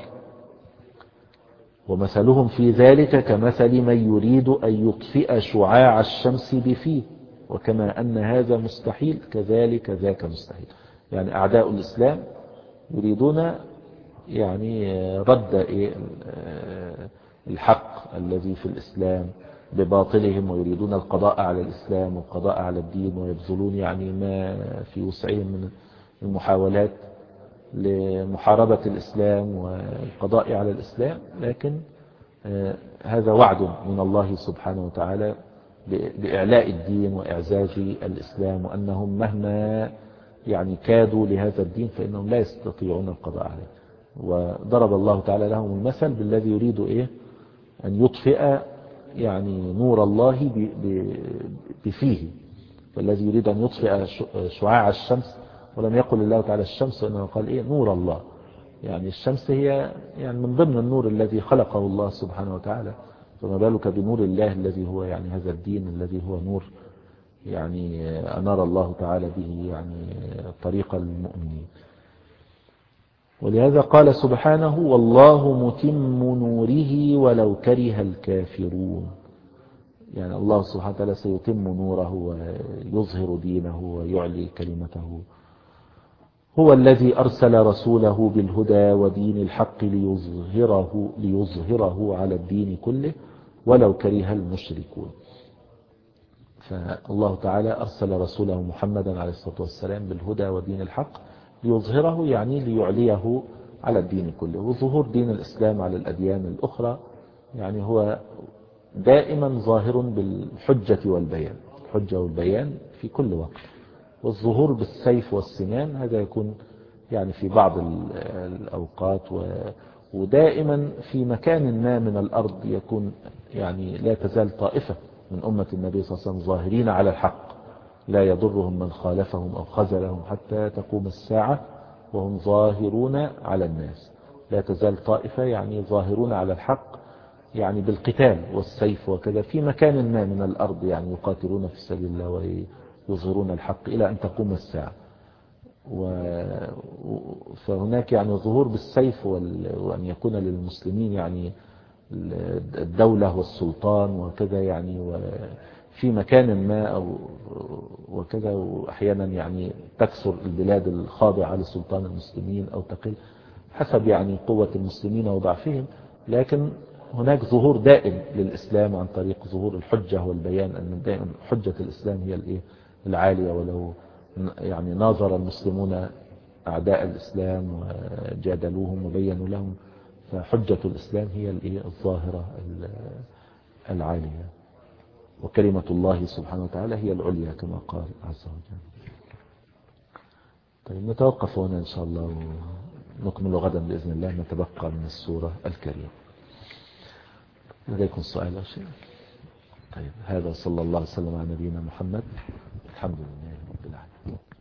ومثلهم في ذلك كمثل من يريد أن يطفئ شعاع الشمس بفيه، وكما أن هذا مستحيل كذلك ذاك مستحيل. يعني أعداء الإسلام يريدون يعني رد إيه الحق الذي في الإسلام بباطلهم، ويريدون القضاء على الإسلام والقضاء على الدين، ويبذلون يعني ما في وسعهم من المحاولات لمحاربة الإسلام والقضاء على الإسلام. لكن هذا وعد من الله سبحانه وتعالى بإعلاء الدين وإعزاز الإسلام، وأنهم مهما يعني كادوا لهذا الدين فإنهم لا يستطيعون القضاء عليه. وضرب الله تعالى لهم المثل بالذي يريد إيه أن يطفئ يعني نور الله بفيه، والذي يريد أن يطفئ شعاع الشمس، ولم يقل الله تعالى الشمس، وإنما قال إيه نور الله. يعني الشمس هي يعني من ضمن النور الذي خلقه الله سبحانه وتعالى، فما بالك بنور الله الذي هو يعني هذا الدين الذي هو نور يعني أنار الله تعالى به يعني طريق المؤمنين. ولهذا قال سبحانه والله متم نوره ولو كره الكافرون. يعني الله سبحانه وتعالى سيتم نوره ويظهر دينه ويعلي كلمته. هو الذي أرسل رسوله بالهدى ودين الحق ليظهره, ليظهره على الدين كله ولو كره المشركون. فالله تعالى أرسل رسوله محمدا عليه الصلاة والسلام بالهدى ودين الحق ليظهره، يعني ليعليه على الدين كله. وظهور دين الإسلام على الأديان الأخرى يعني هو دائما ظاهر بالحجة والبيان، الحجة والبيان في كل وقت. والظهور بالسيف والسنان هذا يكون يعني في بعض الأوقات، ودائما في مكان ما من الأرض يكون يعني لا تزال طائفة من أمة النبي صلى الله عليه وسلم ظاهرين على الحق، لا يضرهم من خالفهم أو خذلهم حتى تقوم الساعة وهم ظاهرون على الناس. لا تزال طائفة يعني ظاهرون على الحق يعني بالقتال والسيف وكذا في مكان ما من الأرض، يعني يقاتلون في سبيل الله ويظهرون الحق إلى أن تقوم الساعة. و... فهناك يعني ظهور بالسيف وال... وأن يكون للمسلمين يعني الدولة والسلطان وكذا، يعني وفي مكان ما أو وكذا. وأحيانا يعني تكثر البلاد الخاضعة لسلطان المسلمين أو تقل حسب يعني قوة المسلمين وضعفهم. لكن هناك ظهور دائم للإسلام عن طريق ظهور الحجة والبيان، أن دائما حجة الإسلام هي الإيه العالية. ولو يعني ناظر المسلمون أعداء الإسلام وجادلوهم وبينوا لهم، فحجة الإسلام هي الإيه الظاهرة العالية، وكلمة الله سبحانه وتعالى هي العليا كما قال عز وجل. طيب نتوقف هنا إن شاء الله ونكمل غدا بإذن الله نتبقى من السورة الكريمة. لديكم سؤال أو شيء؟ طيب هذا صلى الله عليه وسلم على نبينا محمد. الحمد لله رب العالمين.